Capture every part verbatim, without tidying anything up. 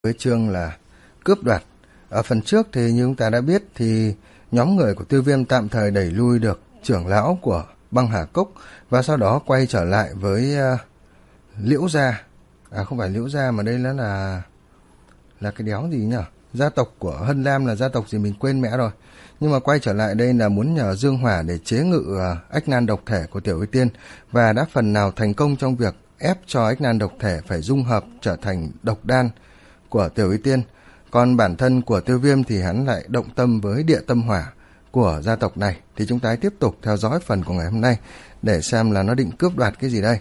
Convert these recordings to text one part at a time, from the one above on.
Với chương là cướp đoạt. Ở phần trước thì như chúng ta đã biết thì nhóm người của Tiêu Viêm tạm thời đẩy lui được trưởng lão của Băng Hà Cốc và sau đó quay trở lại với uh, Liễu Gia. À không phải Liễu Gia mà đây là là là cái đéo gì nhỉ? Gia tộc của Hân Lam là gia tộc gì mình quên mẹ rồi. Nhưng mà quay trở lại đây là muốn nhờ Dương Hỏa để chế ngự uh, ách nan độc thể của Tiểu Y Tiên và đã phần nào thành công trong việc ép cho ách nan độc thể phải dung hợp trở thành độc đan của Tiểu Y Tiên. Còn bản thân của Tiêu Viêm thì hắn lại động tâm với địa tâm hỏa của gia tộc này. Thì chúng ta tiếp tục theo dõi phần của ngày hôm nay để xem là nó định cướp đoạt cái gì đây.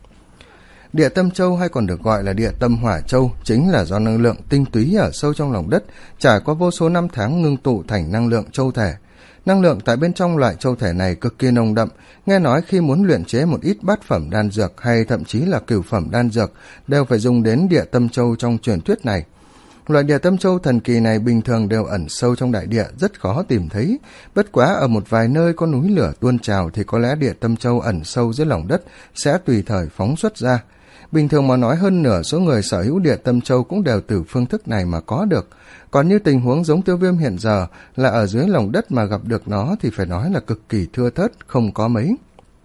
Địa tâm châu hay còn được gọi là địa tâm hỏa châu chính là do năng lượng tinh túy ở sâu trong lòng đất trải qua vô số năm tháng ngưng tụ thành năng lượng châu thể. Năng lượng tại bên trong loại châu thể này cực kỳ nồng đậm, nghe nói khi muốn luyện chế một ít bát phẩm đan dược hay thậm chí là cửu phẩm đan dược đều phải dùng đến địa tâm châu trong truyền thuyết này. Loại địa tâm châu thần kỳ này bình thường đều ẩn sâu trong đại địa, rất khó tìm thấy. Bất quá ở một vài nơi có núi lửa tuôn trào thì có lẽ địa tâm châu ẩn sâu dưới lòng đất sẽ tùy thời phóng xuất ra. Bình thường mà nói hơn nửa số người sở hữu địa tâm châu cũng đều từ phương thức này mà có được. Còn như tình huống giống Tiêu Viêm hiện giờ là ở dưới lòng đất mà gặp được nó thì phải nói là cực kỳ thưa thớt, không có mấy.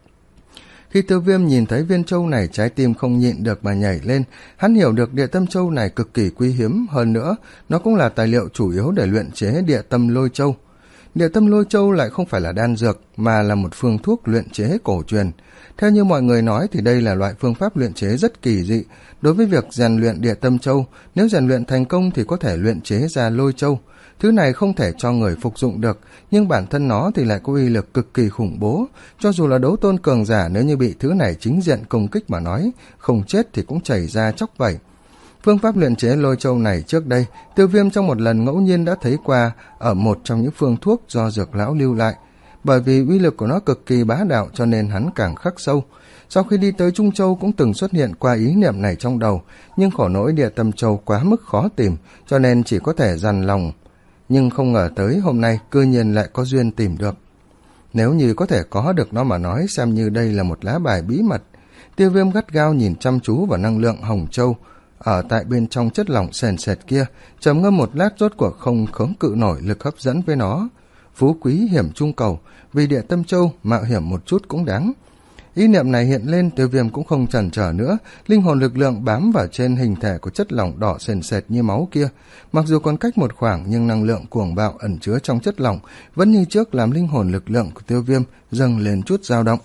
Khi Tiêu Viêm nhìn thấy viên châu này, trái tim không nhịn được mà nhảy lên. Hắn hiểu được địa tâm châu này cực kỳ quý hiếm, hơn nữa nó cũng là tài liệu chủ yếu để luyện chế địa tâm lôi châu. Địa tâm lôi châu lại không phải là đan dược mà là một phương thuốc luyện chế cổ truyền. Theo như mọi người nói thì đây là loại phương pháp luyện chế rất kỳ dị. Đối với việc rèn luyện địa tâm châu, nếu rèn luyện thành công thì có thể luyện chế ra lôi châu. Thứ này không thể cho người phục dụng được, nhưng bản thân nó thì lại có uy lực cực kỳ khủng bố. Cho dù là đấu tôn cường giả, nếu như bị thứ này chính diện công kích mà nói, không chết thì cũng chảy ra chóc vẩy. Phương pháp luyện chế lôi châu này trước đây, Tiêu Viêm trong một lần ngẫu nhiên đã thấy qua ở một trong những phương thuốc do dược lão lưu lại. Bởi vì uy lực của nó cực kỳ bá đạo cho nên hắn càng khắc sâu. Sau khi đi tới Trung Châu cũng từng xuất hiện qua ý niệm này trong đầu, nhưng khổ nỗi địa tâm châu quá mức khó tìm, cho nên chỉ có thể dằn lòng. Nhưng không ngờ tới hôm nay cư nhiên lại có duyên tìm được. Nếu như có thể có được nó mà nói, xem như đây là một lá bài bí mật. Tiêu Viêm gắt gao nhìn chăm chú vào năng lượng hồng châu ở tại bên trong chất lỏng sền sệt kia, trầm ngâm một lát rốt cuộc không khống cự nổi lực hấp dẫn với nó. Phú quý hiểm trung cầu, vì địa tâm châu mạo hiểm một chút cũng đáng. Ý niệm này hiện lên, Tiêu Viêm cũng không chần chờ nữa, linh hồn lực lượng bám vào trên hình thể của chất lỏng đỏ sền sệt như máu kia. Mặc dù còn cách một khoảng nhưng năng lượng cuồng bạo ẩn chứa trong chất lỏng vẫn như trước làm linh hồn lực lượng của Tiêu Viêm dâng lên chút dao động.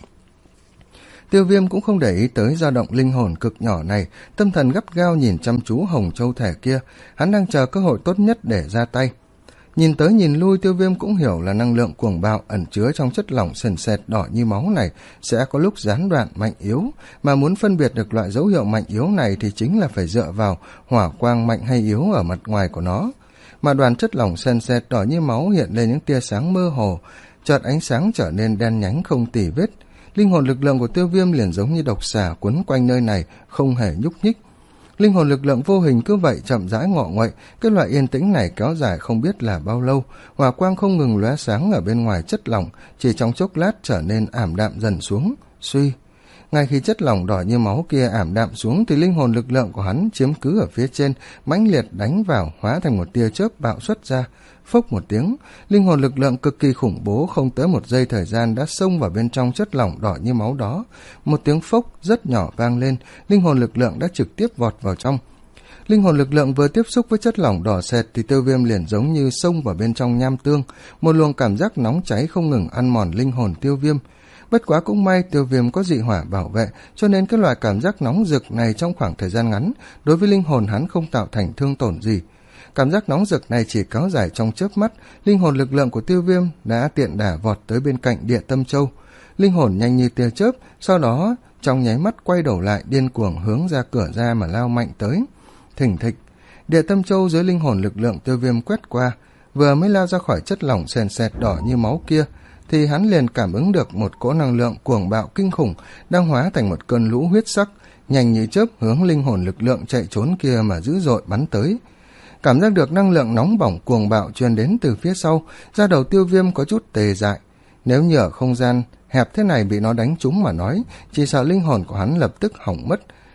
Tiêu Viêm cũng không để ý tới dao động linh hồn cực nhỏ này, tâm thần gắt gao nhìn chăm chú hồng châu thể kia, hắn đang chờ cơ hội tốt nhất để ra tay. Nhìn tới nhìn lui, Tiêu Viêm cũng hiểu là năng lượng cuồng bạo ẩn chứa trong chất lỏng sền sệt đỏ như máu này sẽ có lúc gián đoạn mạnh yếu, mà muốn phân biệt được loại dấu hiệu mạnh yếu này thì chính là phải dựa vào hỏa quang mạnh hay yếu ở mặt ngoài của nó. Mà đoàn chất lỏng sền sệt đỏ như máu hiện lên những tia sáng mơ hồ, chợt ánh sáng trở nên đen nhánh không tì vết. Linh hồn lực lượng của Tiêu Viêm liền giống như độc xà quấn quanh nơi này, không hề nhúc nhích. Linh hồn lực lượng vô hình cứ vậy chậm rãi ngọ nguậy, cái loại yên tĩnh này kéo dài không biết là bao lâu, hỏa quang không ngừng lóe sáng ở bên ngoài chất lỏng, chỉ trong chốc lát trở nên ảm đạm dần xuống, suy. Ngay khi chất lỏng đỏ như máu kia ảm đạm xuống thì linh hồn lực lượng của hắn chiếm cứ ở phía trên, mãnh liệt đánh vào, hóa thành một tia chớp bạo xuất ra. Phốc một tiếng, linh hồn lực lượng cực kỳ khủng bố không tới một giây thời gian đã xông vào bên trong chất lỏng đỏ như máu đó. Một tiếng phốc rất nhỏ vang lên, linh hồn lực lượng đã trực tiếp vọt vào trong. Linh hồn lực lượng vừa tiếp xúc với chất lỏng đỏ sệt thì Tiêu Viêm liền giống như xông vào bên trong nham tương, một luồng cảm giác nóng cháy không ngừng ăn mòn linh hồn Tiêu Viêm. Bất quá cũng may Tiêu Viêm có dị hỏa bảo vệ, cho nên cái loại cảm giác nóng rực này trong khoảng thời gian ngắn đối với linh hồn hắn không tạo thành thương tổn gì. Cảm giác nóng rực này chỉ kéo dài trong chớp mắt, linh hồn lực lượng của Tiêu Viêm đã tiện đà vọt tới bên cạnh địa tâm châu. Linh hồn nhanh như tia chớp, sau đó trong nháy mắt quay đầu lại điên cuồng hướng ra cửa ra mà lao mạnh tới. Thình thịch, địa tâm châu dưới linh hồn lực lượng Tiêu Viêm quét qua, vừa mới lao ra khỏi chất lỏng sền sệt đỏ như máu kia thì hắn liền cảm ứng được một cỗ năng lượng cuồng bạo kinh khủng đang hóa thành một cơn lũ huyết sắc, nhanh như chớp hướng linh hồn lực lượng chạy trốn kia mà dữ dội bắn tới. Cảm giác được năng lượng nóng bỏng cuồng bạo truyền đến từ phía sau, da đầu Tiêu Viêm có chút tê dại. Nếu như ở không gian hẹp thế này bị nó đánh trúng mà nói, chỉ sợ linh hồn của hắn lập tức hỏng mất.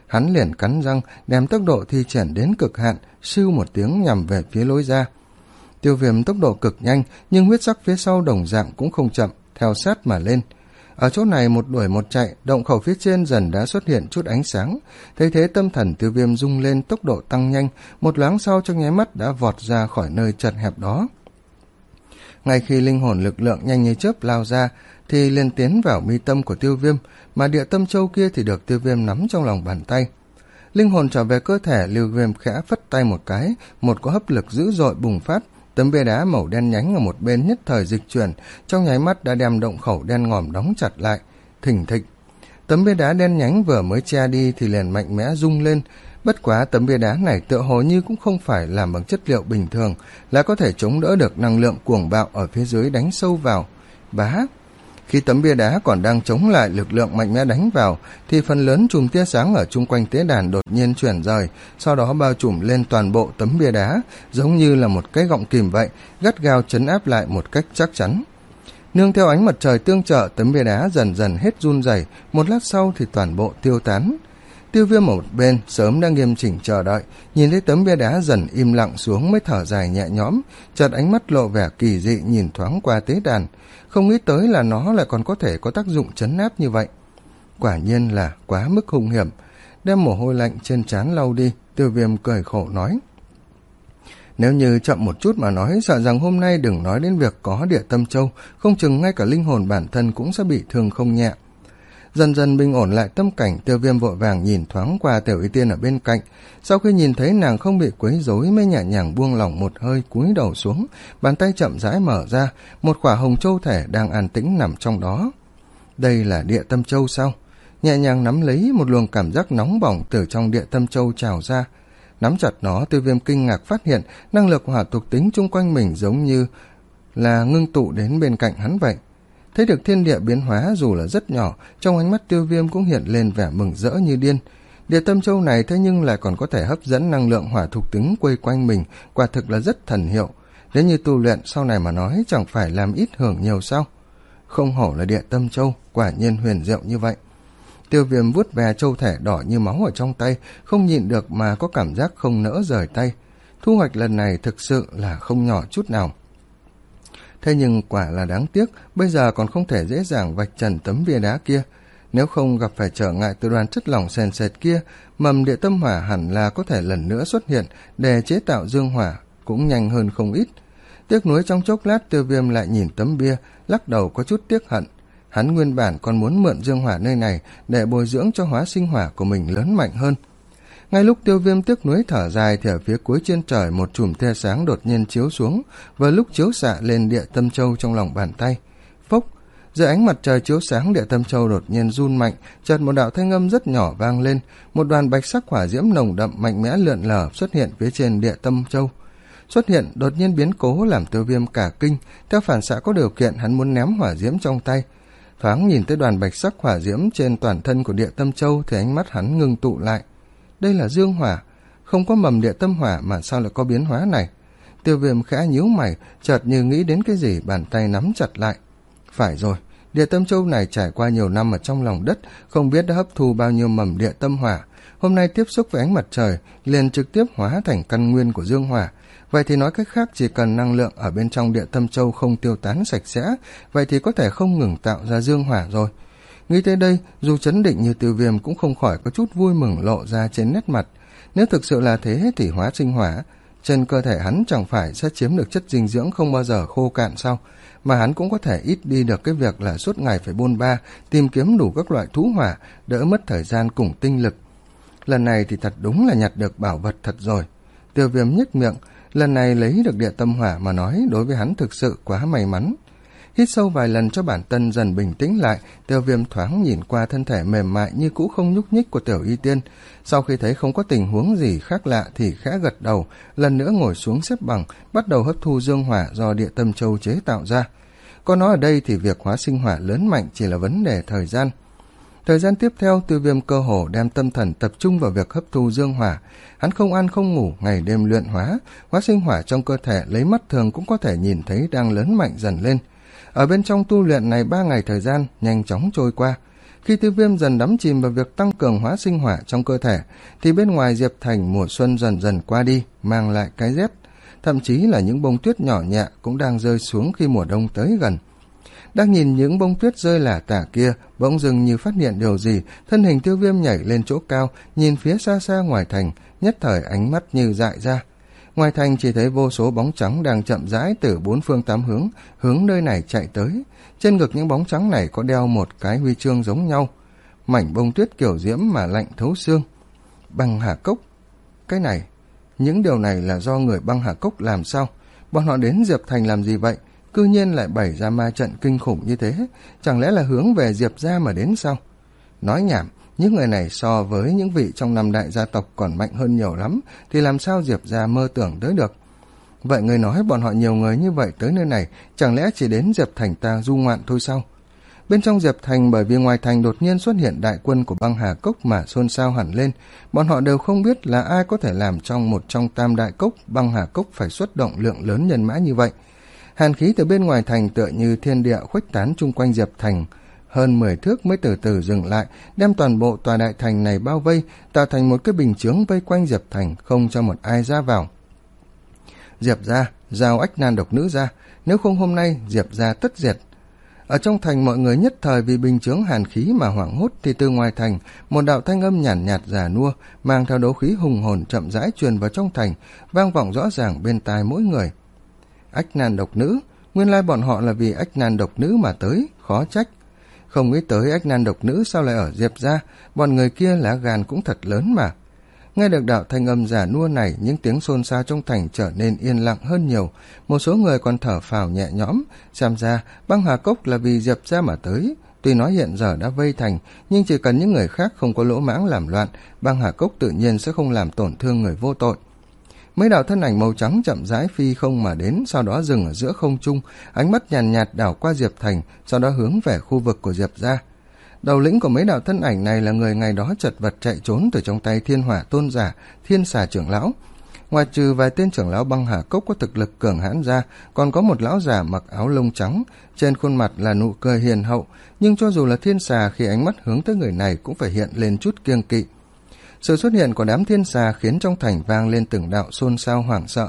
hắn liền cắn răng, đem tốc độ thi triển đến cực hạn, sưu một tiếng nhằm về phía lối ra. Tiêu Viêm tốc độ cực nhanh, nhưng huyết sắc phía sau đồng dạng cũng không chậm, theo sát mà lên. Ở chỗ này một đuổi một chạy, động khẩu phía trên dần đã xuất hiện chút ánh sáng. Thấy thế tâm thần Tiêu Viêm rung lên, tốc độ tăng nhanh, một loáng sau trong nháy mắt đã vọt ra khỏi nơi chật hẹp đó. Ngay khi linh hồn lực lượng nhanh như chớp lao ra, thì liền tiến vào mi tâm của Tiêu Viêm, mà địa tâm châu kia thì được Tiêu Viêm nắm trong lòng bàn tay. Linh hồn trở về cơ thể, Tiêu Viêm khẽ phất tay một cái, một cỗ hấp lực dữ dội bùng phát. Tấm bia đá màu đen nhánh ở một bên nhất thời dịch chuyển, trong nháy mắt đã đem động khẩu đen ngòm đóng chặt lại. Thình thịch, tấm bia đá đen nhánh vừa mới che đi thì liền mạnh mẽ rung lên. Bất quá tấm bia đá này tựa hồ như cũng không phải làm bằng chất liệu bình thường, là có thể chống đỡ được năng lượng cuồng bạo ở phía dưới đánh sâu vào. Bá! Khi tấm bia đá còn đang chống lại lực lượng mạnh mẽ đánh vào, thì phần lớn chùm tia sáng ở chung quanh tế đàn đột nhiên chuyển rời, sau đó bao trùm lên toàn bộ tấm bia đá, giống như là một cái gọng kìm vậy, gắt gao trấn áp lại một cách chắc chắn. Nương theo ánh mặt trời tương trợ, tấm bia đá dần dần hết run rẩy, một lát sau thì toàn bộ tiêu tán. Tiêu Viêm ở một bên sớm đã nghiêm chỉnh chờ đợi, nhìn thấy tấm bia đá dần im lặng xuống mới thở dài nhẹ nhõm, chợt ánh mắt lộ vẻ kỳ dị nhìn thoáng qua tế đàn, không nghĩ tới là nó lại còn có thể có tác dụng trấn áp như vậy. Quả nhiên là quá mức hung hiểm. Đem mồ hôi lạnh trên trán lau đi, Tiêu Viêm cười khổ nói: nếu như chậm một chút mà nói, sợ rằng hôm nay đừng nói đến việc có địa tâm châu, không chừng ngay cả linh hồn bản thân cũng sẽ bị thương không nhẹ. Dần dần bình ổn lại tâm cảnh, Tiêu Viêm vội vàng nhìn thoáng qua Tiểu Y Tiên ở bên cạnh. Sau khi nhìn thấy nàng không bị quấy rối mới nhẹ nhàng buông lỏng một hơi, cúi đầu xuống, bàn tay chậm rãi mở ra, một quả hồng châu thể đang an tĩnh nằm trong đó. Đây là địa tâm châu sao? Nhẹ nhàng nắm lấy, một luồng cảm giác nóng bỏng từ trong địa tâm châu trào ra. Nắm chặt nó, Tiêu Viêm kinh ngạc phát hiện năng lực hỏa thuộc tính chung quanh mình giống như là ngưng tụ đến bên cạnh hắn vậy. Thấy được thiên địa biến hóa dù là rất nhỏ, trong ánh mắt Tiêu Viêm cũng hiện lên vẻ mừng rỡ như điên. Địa tâm châu này thế nhưng lại còn có thể hấp dẫn năng lượng hỏa thuộc tính quây quanh mình, quả thực là rất thần hiệu. Nếu như tu luyện sau này mà nói, chẳng phải làm ít hưởng nhiều sao? Không hổ là địa tâm châu, quả nhiên huyền diệu như vậy. Tiêu Viêm vuốt về châu thể đỏ như máu ở trong tay, không nhịn được mà có cảm giác không nỡ rời tay. Thu hoạch lần này thực sự là không nhỏ chút nào. Thế nhưng quả là đáng tiếc, bây giờ còn không thể dễ dàng vạch trần tấm bia đá kia. Nếu không gặp phải trở ngại từ đoàn chất lỏng sền sệt kia, mầm địa tâm hỏa hẳn là có thể lần nữa xuất hiện để chế tạo dương hỏa, cũng nhanh hơn không ít. Tiếc nuối trong chốc lát, Tiêu Viêm lại nhìn tấm bia, lắc đầu có chút tiếc hận. Hắn nguyên bản còn muốn mượn dương hỏa nơi này để bồi dưỡng cho hóa sinh hỏa của mình lớn mạnh hơn. Ngay lúc Tiêu Viêm tiếc nuối thở dài thì ở phía cuối trên trời một chùm tia sáng đột nhiên chiếu xuống, vừa lúc chiếu xạ lên địa tâm châu trong lòng bàn tay. Phốc, dưới ánh mặt trời chiếu sáng, địa tâm châu đột nhiên run mạnh, chợt một đạo thanh âm rất nhỏ vang lên, một đoàn bạch sắc hỏa diễm nồng đậm mạnh mẽ lượn lờ xuất hiện phía trên địa tâm châu. Xuất hiện đột nhiên biến cố làm Tiêu Viêm cả kinh, theo phản xạ có điều kiện hắn muốn ném hỏa diễm trong tay. Thoáng nhìn tới đoàn bạch sắc hỏa diễm trên toàn thân của địa tâm châu thì ánh mắt hắn ngưng tụ lại. Đây là dương hỏa, không có mầm địa tâm hỏa mà sao lại có biến hóa này? Tiêu Viêm khẽ nhíu mày, chợt như nghĩ đến cái gì, bàn tay nắm chặt lại. Phải rồi, địa tâm châu này trải qua nhiều năm ở trong lòng đất, không biết đã hấp thu bao nhiêu mầm địa tâm hỏa. Hôm nay tiếp xúc với ánh mặt trời, liền trực tiếp hóa thành căn nguyên của dương hỏa. Vậy thì nói cách khác, chỉ cần năng lượng ở bên trong địa tâm châu không tiêu tán sạch sẽ, vậy thì có thể không ngừng tạo ra dương hỏa rồi. Nghĩ tới đây, dù chấn định như Tiêu Viêm cũng không khỏi có chút vui mừng lộ ra trên nét mặt. Nếu thực sự là thế thì hóa sinh hỏa trên cơ thể hắn chẳng phải sẽ chiếm được chất dinh dưỡng không bao giờ khô cạn sao, mà hắn cũng có thể ít đi được cái việc là suốt ngày phải bôn ba tìm kiếm đủ các loại thú hỏa, đỡ mất thời gian cùng tinh lực. Lần này thì thật đúng là nhặt được bảo vật thật rồi. Tiêu Viêm nhếch miệng, lần này lấy được địa tâm hỏa mà nói đối với hắn thực sự quá may mắn. Hít sâu vài lần cho bản thân dần bình tĩnh lại, Tiêu Viêm thoáng nhìn qua thân thể mềm mại như cũ không nhúc nhích của Tiểu Y Tiên. Sau khi thấy không có tình huống gì khác lạ thì khẽ gật đầu, lần nữa ngồi xuống xếp bằng, bắt đầu hấp thu dương hỏa do địa tâm châu chế tạo ra. Có nói ở đây thì việc hóa sinh hỏa lớn mạnh chỉ là vấn đề thời gian. Thời gian tiếp theo, Tiêu Viêm cơ hồ đem tâm thần tập trung vào việc hấp thu dương hỏa. Hắn không ăn không ngủ, ngày đêm luyện hóa, hóa sinh hỏa trong cơ thể lấy mắt thường cũng có thể nhìn thấy đang lớn mạnh dần lên. Ở bên trong tu luyện này ba ngày thời gian nhanh chóng trôi qua. Khi Tiêu Viêm dần đắm chìm vào việc tăng cường hóa sinh hỏa trong cơ thể, thì bên ngoài Diệp Thành mùa xuân dần dần qua đi, mang lại cái rét. Thậm chí là những bông tuyết nhỏ nhẹ cũng đang rơi xuống khi mùa đông tới gần. Đang nhìn những bông tuyết rơi lả tả kia, bỗng dưng như phát hiện điều gì, thân hình Tiêu Viêm nhảy lên chỗ cao, nhìn phía xa xa ngoài thành, nhất thời ánh mắt như dại ra. Ngoài thành chỉ thấy vô số bóng trắng đang chậm rãi từ bốn phương tám hướng, hướng nơi này chạy tới. Trên ngực những bóng trắng này có đeo một cái huy chương giống nhau, mảnh bông tuyết kiểu diễm mà lạnh thấu xương. Băng Hà Cốc. Cái này, những điều này là do người Băng Hà Cốc làm sao? Bọn họ đến Diệp Thành làm gì vậy? Cư nhiên lại bày ra ma trận kinh khủng như thế, chẳng lẽ là hướng về Diệp gia mà đến sao? Nói nhảm, những người này so với những vị trong năm đại gia tộc còn mạnh hơn nhiều lắm, thì làm sao Diệp gia mơ tưởng tới được? Vậy người nói bọn họ nhiều người như vậy tới nơi này, chẳng lẽ chỉ đến Diệp Thành ta du ngoạn thôi sao? Bên trong Diệp Thành, bởi vì ngoài thành đột nhiên xuất hiện đại quân của Băng Hà Cốc mà xôn xao hẳn lên, bọn họ đều không biết là ai có thể làm trong một trong tam đại cốc Băng Hà Cốc phải xuất động lượng lớn nhân mã như vậy. Hàn khí từ bên ngoài thành tựa như thiên địa khuếch tán chung quanh Diệp Thành, hơn mười thước mới từ từ dừng lại, đem toàn bộ tòa đại thành này bao vây, tạo thành một cái bình chướng vây quanh Diệp Thành, không cho một ai ra vào. Diệp gia, giao Ách Nan độc nữ ra, nếu không hôm nay Diệp gia tất diệt. Ở trong thành mọi người nhất thời vì bình chướng hàn khí mà hoảng hốt, thì từ ngoài thành, một đạo thanh âm nhàn nhạt, nhạt già nua, mang theo đấu khí hùng hồn chậm rãi truyền vào trong thành, vang vọng rõ ràng bên tai mỗi người. Ách Nan độc nữ, nguyên lai bọn họ là vì Ách Nan độc nữ mà tới, khó trách. Không nghĩ tới Ách Nan độc nữ sao lại ở Diệp gia, bọn người kia lá gan cũng thật lớn mà. Nghe được đạo thanh âm giả nua này, những tiếng xôn xao trong thành trở nên yên lặng hơn nhiều, một số người còn thở phào nhẹ nhõm, xem ra Băng Hà Cốc là vì Diệp gia mà tới. Tuy nói hiện giờ đã vây thành, nhưng chỉ cần những người khác không có lỗ mãng làm loạn, Băng Hà Cốc tự nhiên sẽ không làm tổn thương người vô tội. Mấy đạo thân ảnh màu trắng chậm rãi phi không mà đến, sau đó dừng ở giữa không trung, ánh mắt nhàn nhạt, nhạt đảo qua Diệp Thành, sau đó hướng về khu vực của Diệp gia. Đầu lĩnh của mấy đạo thân ảnh này là người ngày đó chật vật chạy trốn từ trong tay Thiên Hỏa tôn giả, Thiên Xà trưởng lão. Ngoài trừ vài tên trưởng lão Băng Hà Cốc có thực lực cường hãn ra, còn có một lão già mặc áo lông trắng, trên khuôn mặt là nụ cười hiền hậu, nhưng cho dù là Thiên Xà khi ánh mắt hướng tới người này cũng phải hiện lên chút kiêng kỵ. Sự xuất hiện của đám thiên xà khiến trong thành vang lên từng đạo xôn xao hoảng sợ.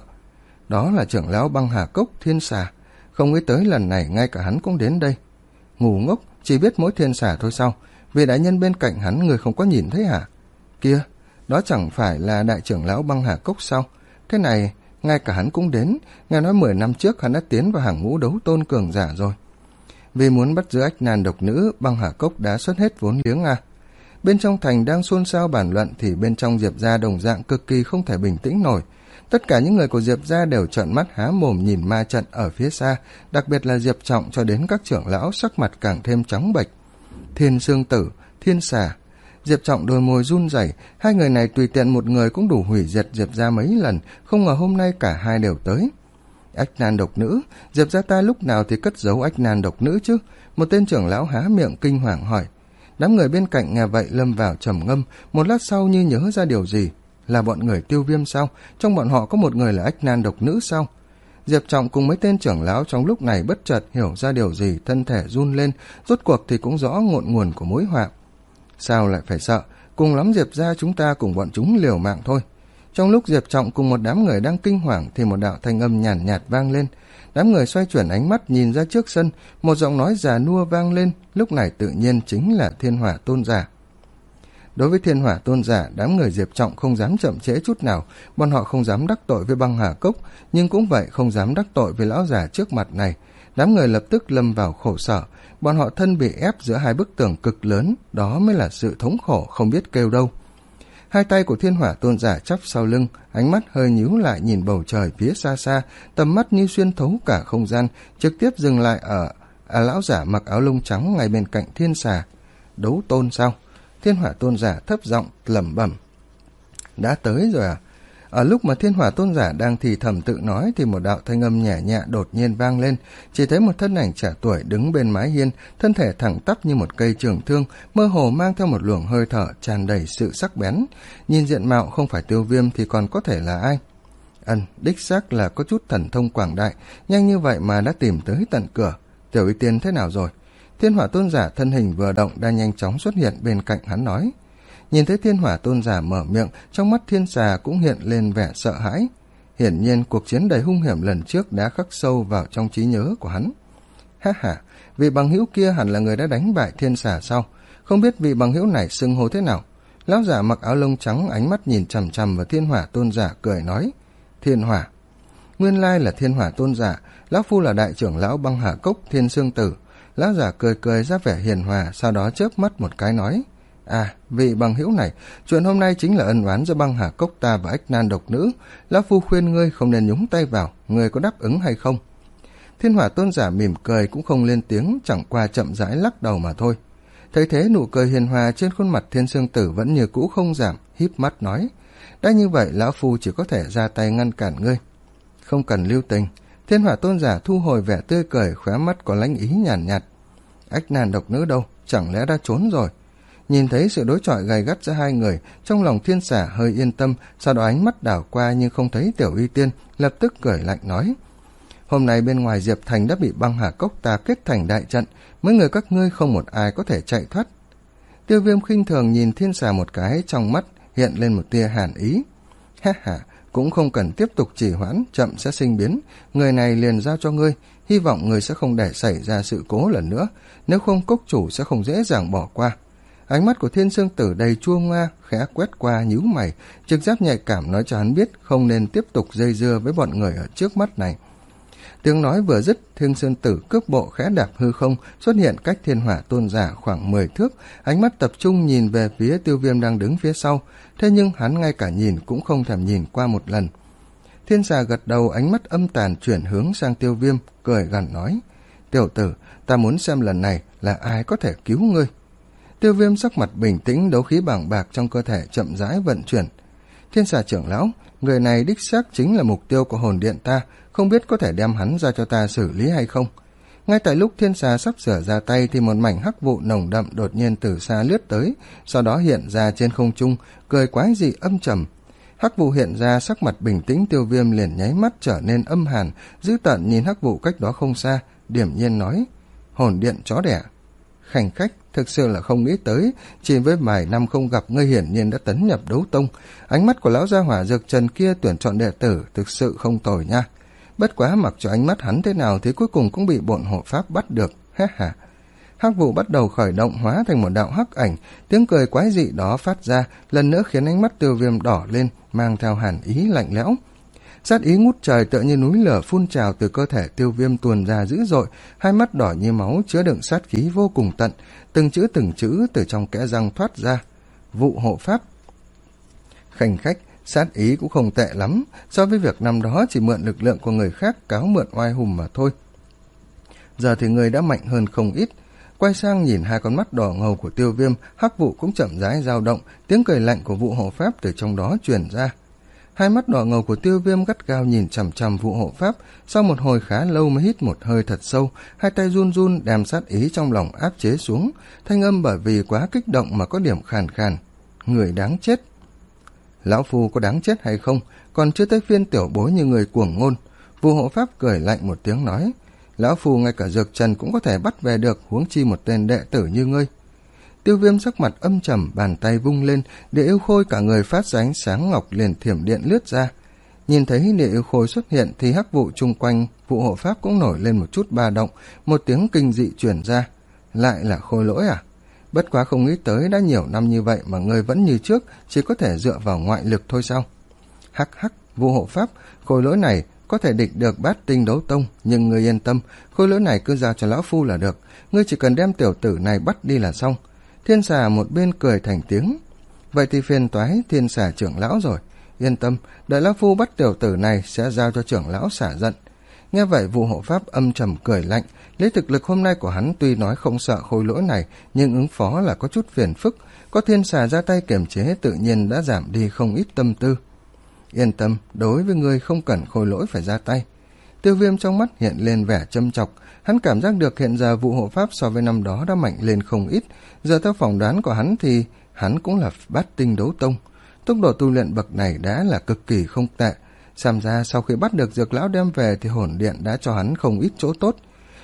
Đó là trưởng lão Băng Hà Cốc Thiên Xà, không nghĩ tới lần này ngay cả hắn cũng đến đây. Ngu ngốc, chỉ biết mỗi thiên xà thôi sao? Vì đại nhân bên cạnh hắn người không có nhìn thấy hả? Kia, đó chẳng phải là đại trưởng lão Băng Hà Cốc sao? Cái này, ngay cả hắn cũng đến, nghe nói mười năm trước hắn đã tiến vào hàng ngũ đấu tôn cường giả rồi. Vì muốn bắt giữ Ách Nan độc nữ, Băng Hà Cốc đã xuất hết vốn liếng à? Bên trong thành đang xôn xao bàn luận thì bên trong Diệp gia đồng dạng cực kỳ không thể bình tĩnh nổi. Tất cả những người của Diệp gia đều trợn mắt há mồm nhìn ma trận ở phía xa, đặc biệt là Diệp Trọng cho đến các trưởng lão sắc mặt càng thêm trắng bệch. Thiên Sương Tử, Thiên Xà. Diệp Trọng đôi môi run rẩy, hai người này tùy tiện một người cũng đủ hủy diệt Diệp gia mấy lần, không ngờ hôm nay cả hai đều tới. Ách Nan độc nữ, Diệp gia ta lúc nào thì cất giấu Ách Nan độc nữ chứ? Một tên trưởng lão há miệng kinh hoàng hỏi. Đám người bên cạnh nghe vậy lâm vào trầm ngâm, một lát sau như nhớ ra điều gì. Là bọn người Tiêu Viêm sao? Trong bọn họ có một người là Ách Nan độc nữ sao? Diệp Trọng cùng mấy tên trưởng lão trong lúc này bất chợt hiểu ra điều gì, thân thể run lên, rốt cuộc thì cũng rõ ngọn nguồn của mối họa. Sao lại phải sợ? Cùng lắm Diệp gia chúng ta cùng bọn chúng liều mạng thôi. Trong lúc Diệp Trọng cùng một đám người đang kinh hoàng thì một đạo thanh âm nhàn nhạt, nhạt vang lên. Đám người xoay chuyển ánh mắt nhìn ra trước sân, một giọng nói già nua vang lên, lúc này tự nhiên chính là Thiên Hỏa tôn giả. Đối với Thiên Hỏa tôn giả, đám người Diệp Trọng không dám chậm trễ chút nào, bọn họ không dám đắc tội với Băng Hà Cốc, nhưng cũng vậy không dám đắc tội với lão già trước mặt này. Đám người lập tức lâm vào khổ sở, bọn họ thân bị ép giữa hai bức tường cực lớn, đó mới là sự thống khổ không biết kêu đâu. Hai tay của Thiên Hỏa tôn giả chắp sau lưng, ánh mắt hơi nhíu lại nhìn bầu trời phía xa xa, tầm mắt như xuyên thấu cả không gian, trực tiếp dừng lại ở à, lão giả mặc áo lông trắng ngay bên cạnh Thiên Xà. Đấu tôn sao? Thiên Hỏa tôn giả thấp giọng lẩm bẩm. Đã tới rồi à? Ở lúc mà Thiên Hỏa tôn giả đang thì thầm tự nói thì một đạo thanh âm nhẹ nhẹ đột nhiên vang lên, chỉ thấy một thân ảnh trẻ tuổi đứng bên mái hiên, thân thể thẳng tắp như một cây trường thương, mơ hồ mang theo một luồng hơi thở tràn đầy sự sắc bén. Nhìn diện mạo không phải Tiêu Viêm thì còn có thể là ai? Ân, đích xác là có chút thần thông quảng đại, nhanh như vậy mà đã tìm tới tận cửa. Tiểu Y Tiên thế nào rồi? Thiên Hỏa Tôn giả thân hình vừa động đã nhanh chóng xuất hiện bên cạnh hắn nói. Nhìn thấy Thiên Hỏa Tôn giả mở miệng, trong mắt Thiên Xà cũng hiện lên vẻ sợ hãi. Hiển nhiên cuộc chiến đầy hung hiểm lần trước đã khắc sâu vào trong trí nhớ của hắn. Ha ha, vị bằng hữu kia hẳn là người đã đánh bại Thiên Xà sau. Không biết vị bằng hữu này xưng hô thế nào? Lão giả mặc áo lông trắng ánh mắt nhìn chằm chằm vào Thiên Hỏa Tôn giả cười nói. Thiên Hỏa. Nguyên lai là Thiên Hỏa Tôn giả, lão phu là đại trưởng lão Băng Hà Cốc Thiên Sương Tử. Lão giả cười cười ra vẻ hiền hòa, sau đó chớp mắt một cái nói. À, vị bằng hữu này, chuyện hôm nay chính là ân oán giữa Băng Hà Cốc ta và Ách Nan độc nữ. Lão phu khuyên ngươi không nên nhúng tay vào, ngươi có đáp ứng hay không? Thiên Hỏa Tôn giả mỉm cười cũng không lên tiếng, chẳng qua chậm rãi lắc đầu mà thôi. Thấy thế nụ cười hiền hòa trên khuôn mặt Thiên Sương Tử vẫn như cũ không giảm, híp mắt nói. Đã như vậy lão phu chỉ có thể ra tay ngăn cản ngươi. Không cần lưu tình. Thiên Hỏa Tôn giả thu hồi vẻ tươi cười, khóe mắt có lánh ý nhàn nhạt, nhạt. Ách Nan độc nữ đâu, chẳng lẽ đã trốn rồi? Nhìn thấy sự đối chọi gay gắt giữa hai người, trong lòng Thiên Xà hơi yên tâm, sau đó ánh mắt đảo qua nhưng không thấy Tiểu Y Tiên, lập tức cười lạnh nói. Hôm nay bên ngoài Diệp Thành đã bị Băng Hà Cốc ta kết thành đại trận, mấy người các ngươi không một ai có thể chạy thoát. Tiêu Viêm khinh thường nhìn Thiên Xà một cái, trong mắt hiện lên một tia hàn ý. Ha ha, cũng không cần tiếp tục trì hoãn, chậm sẽ sinh biến, người này liền giao cho ngươi, hy vọng ngươi sẽ không để xảy ra sự cố lần nữa, nếu không Cốc chủ sẽ không dễ dàng bỏ qua. Ánh mắt của Thiên Sương Tử đầy chua ngoa, khẽ quét qua nhíu mày, trực giác nhạy cảm nói cho hắn biết không nên tiếp tục dây dưa với bọn người ở trước mắt này. Tiếng nói vừa dứt, Thiên Sương Tử cước bộ khẽ đạp hư không, xuất hiện cách Thiên Hỏa Tôn giả khoảng mười thước, ánh mắt tập trung nhìn về phía Tiêu Viêm đang đứng phía sau, thế nhưng hắn ngay cả nhìn cũng không thèm nhìn qua một lần. Thiên Xà gật đầu, ánh mắt âm tàn chuyển hướng sang Tiêu Viêm, cười gằn nói. Tiểu tử, ta muốn xem lần này là ai có thể cứu ngươi. Tiêu Viêm sắc mặt bình tĩnh, đấu khí bàng bạc trong cơ thể chậm rãi vận chuyển. Thiên Xà trưởng lão, người này đích xác chính là mục tiêu của hồn điện ta, không biết có thể đem hắn ra cho ta xử lý hay không. Ngay tại lúc Thiên Xà sắp sửa ra tay thì một mảnh hắc vụ nồng đậm đột nhiên từ xa lướt tới, sau đó hiện ra trên không trung, cười quái dị âm trầm. Hắc vụ hiện ra, sắc mặt bình tĩnh Tiêu Viêm liền nháy mắt trở nên âm hàn, dữ tợn nhìn hắc vụ cách đó không xa, điềm nhiên nói. Hồn điện chó đẻ. Khanh khách, thực sự là không nghĩ tới, chỉ với vài năm không gặp ngươi hiển nhiên đã tấn nhập đấu tông. Ánh mắt của lão gia hỏa Dược Trần kia tuyển chọn đệ tử thực sự không tồi nha. Bất quá mặc cho ánh mắt hắn thế nào thì cuối cùng cũng bị bọn hộ pháp bắt được. Ha ha. Hắc vụ bắt đầu khởi động, hóa thành một đạo hắc ảnh, tiếng cười quái dị đó phát ra, lần nữa khiến ánh mắt Tiêu Viêm đỏ lên, mang theo hàn ý lạnh lẽo. Sát ý ngút trời tựa như núi lửa phun trào từ cơ thể Tiêu Viêm tuôn ra dữ dội, hai mắt đỏ như máu chứa đựng sát khí vô cùng tận, từng chữ từng chữ từ trong kẽ răng thoát ra. Vụ hộ pháp. Khanh khách, sát ý cũng không tệ lắm, so với việc năm đó chỉ mượn lực lượng của người khác cáo mượn oai hùng mà thôi. Giờ thì người đã mạnh hơn không ít. Quay sang nhìn hai con mắt đỏ ngầu của Tiêu Viêm, hắc vụ cũng chậm rãi dao động, tiếng cười lạnh của vụ hộ pháp từ trong đó truyền ra. Hai mắt đỏ ngầu của Tiêu Viêm gắt gao nhìn chằm chằm vụ hộ pháp, sau một hồi khá lâu mới hít một hơi thật sâu, hai tay run run đem sát ý trong lòng áp chế xuống, thanh âm bởi vì quá kích động mà có điểm khàn khàn. Người đáng chết. Lão phu có đáng chết hay không, còn chưa tới phiên tiểu bối như người cuồng ngôn. Vụ hộ pháp cười lạnh một tiếng nói. Lão phu ngay cả Dược Trần cũng có thể bắt về được, huống chi một tên đệ tử như ngươi. Tiêu Viêm sắc mặt âm trầm, bàn tay vung lên, địa yêu khôi cả người phát ra ánh sáng ngọc liền thiểm điện lướt ra. Nhìn thấy địa yêu khôi xuất hiện thì hắc vụ chung quanh vụ hộ pháp cũng nổi lên một chút ba động, một tiếng kinh dị truyền ra. Lại là Khôi Lỗi à? Bất quá không nghĩ tới đã nhiều năm như vậy mà ngươi vẫn như trước, chỉ có thể dựa vào ngoại lực thôi sao? Hắc hắc, vụ hộ pháp, Khôi Lỗi này có thể địch được Bát Tinh đấu tông, nhưng ngươi yên tâm, Khôi Lỗi này cứ giao cho lão phu là được, ngươi chỉ cần đem tiểu tử này bắt đi là xong. Thiên Xà một bên cười thành tiếng. Vậy thì phiền toái Thiên Xà trưởng lão rồi. Yên tâm, đợi lão phu bắt tiểu tử này sẽ giao cho trưởng lão xả giận. Nghe vậy vụ hộ pháp âm trầm cười lạnh, lấy thực lực hôm nay của hắn tuy nói không sợ Khôi Lỗi này, nhưng ứng phó là có chút phiền phức, có Thiên Xà ra tay kiềm chế tự nhiên đã giảm đi không ít tâm tư. Yên tâm, đối với ngươi không cần Khôi Lỗi phải ra tay. Tiêu Viêm trong mắt hiện lên vẻ châm chọc, hắn cảm giác được hiện giờ vụ hộ pháp so với năm đó đã mạnh lên không ít, giờ theo phỏng đoán của hắn thì hắn cũng là Bát Tinh đấu tông. Tốc độ tu luyện bậc này đã là cực kỳ không tệ, xem ra sau khi bắt được Dược lão đem về thì hồn điện đã cho hắn không ít chỗ tốt.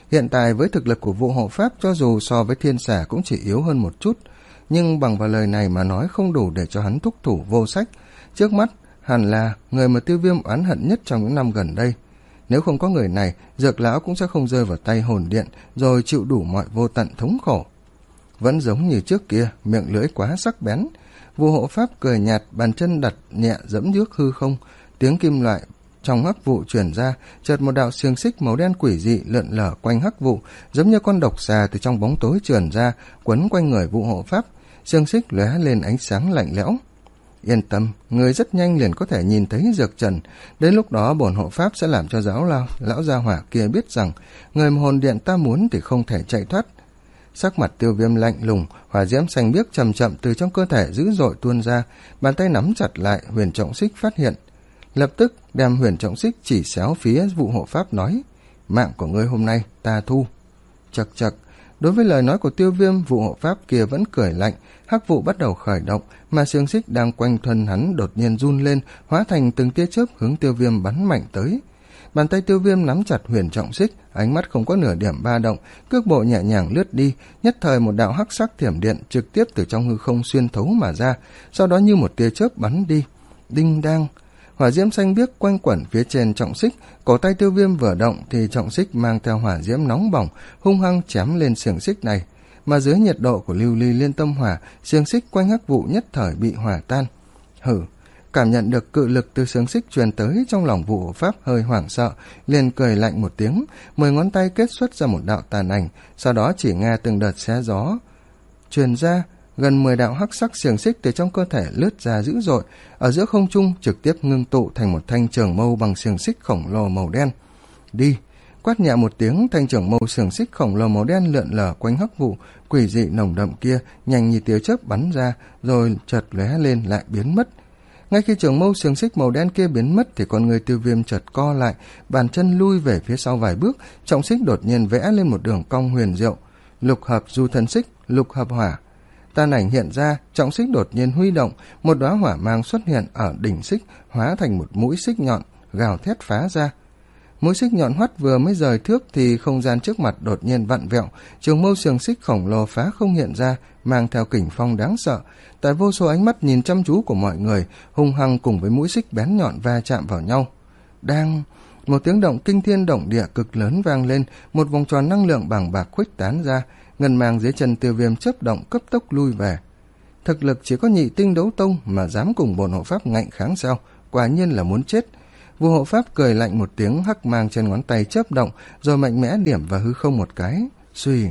Hiện tại với thực lực của vụ hộ pháp cho dù so với thiên xà cũng chỉ yếu hơn một chút, nhưng bằng vào lời này mà nói không đủ để cho hắn thúc thủ vô sách. Trước mắt hẳn là người mà Tiêu Viêm oán hận nhất trong những năm gần đây. Nếu không có người này, Dược lão cũng sẽ không rơi vào tay hồn điện rồi chịu đủ mọi vô tận thống khổ. Vẫn giống như trước kia, miệng lưỡi quá sắc bén. Vụ hộ pháp cười nhạt, bàn chân đặt nhẹ dẫm trước hư không, tiếng kim loại trong hắc vụ truyền ra, chợt một đạo xiềng xích màu đen quỷ dị lượn lờ quanh hắc vụ, giống như con độc xà từ trong bóng tối trườn ra, quấn quanh người vụ hộ pháp. Xiềng xích lóe lên ánh sáng lạnh lẽo. Yên tâm, người rất nhanh liền có thể nhìn thấy Dược Trần. Đến lúc đó bổn hộ pháp sẽ làm cho giáo lao lão gia hỏa kia biết rằng người mà hồn điện ta muốn thì không thể chạy thoát. Sắc mặt Tiêu Viêm lạnh lùng, hỏa diễm xanh biếc chậm chậm từ trong cơ thể dữ dội tuôn ra, bàn tay nắm chặt lại, huyền trọng xích phát hiện. Lập tức đem huyền trọng xích chỉ xéo phía vụ hộ pháp nói: mạng của ngươi hôm nay ta thu. Chật chật, đối với lời nói của Tiêu Viêm, vụ hộ pháp kia vẫn cười lạnh. Hắc vụ bắt đầu khởi động, mà xiềng xích đang quanh thân hắn đột nhiên run lên, hóa thành từng tia chớp hướng Tiêu Viêm bắn mạnh tới. Bàn tay Tiêu Viêm nắm chặt huyền trọng xích, ánh mắt không có nửa điểm ba động, cước bộ nhẹ nhàng lướt đi, nhất thời một đạo hắc sắc thiểm điện trực tiếp từ trong hư không xuyên thấu mà ra, sau đó như một tia chớp bắn đi. Đinh đang, hỏa diễm xanh biếc quanh quẩn phía trên trọng xích, cổ tay Tiêu Viêm vừa động thì trọng xích mang theo hỏa diễm nóng bỏng hung hăng chém lên xiềng xích này, mà dưới nhiệt độ của lưu ly liên tâm hỏa, xiềng xích quanh hắc vụ nhất thời bị hỏa tan. Hử! Cảm nhận được cự lực từ xiềng xích truyền tới, trong lòng vụ hộ pháp hơi hoảng sợ, liền cười lạnh một tiếng, mười ngón tay kết xuất ra một đạo tàn ảnh, sau đó chỉ nghe từng đợt xé gió truyền ra, gần mười đạo hắc sắc xiềng xích từ trong cơ thể lướt ra dữ dội, ở giữa không trung trực tiếp ngưng tụ thành một thanh trường mâu bằng xiềng xích khổng lồ màu đen. Đi! Quát nhẹ một tiếng, thanh trường mâu xiềng xích khổng lồ màu đen lượn lờ quanh hắc vụ quỷ dị nồng đậm kia nhanh như tia chớp bắn ra, rồi chợt lóe lên lại biến mất. Ngay khi trường mâu xiềng xích màu đen kia biến mất thì con người Tiêu Viêm chợt co lại, bàn chân lui về phía sau vài bước, trọng xích đột nhiên vẽ lên một đường cong huyền diệu. Lục hợp du thân xích, lục hợp hỏa. Tàn ảnh hiện ra, trọng xích đột nhiên huy động, một đóa hỏa mang xuất hiện ở đỉnh xích, hóa thành một mũi xích nhọn, gào thét phá ra. Mũi xích nhọn hoắt vừa mới rời thước thì không gian trước mặt đột nhiên vặn vẹo, trường mâu xiềng xích khổng lồ phá không hiện ra, mang theo kình phong đáng sợ. Tại vô số ánh mắt nhìn chăm chú của mọi người, hung hăng cùng với mũi xích bén nhọn va chạm vào nhau. Đang... Một tiếng động kinh thiên động địa cực lớn vang lên, một vòng tròn năng lượng bàng bạc khuếch tán ra, ngân mang dưới chân Tiêu Viêm chớp động cấp tốc lui về. Thực lực chỉ có nhị tinh đấu tông mà dám cùng bổn hộ pháp ngạnh kháng sao, quả nhiên là muốn chết. Vụ hộ pháp cười lạnh một tiếng, hắc mang trên ngón tay chớp động, rồi mạnh mẽ điểm vào hư không một cái. Suy.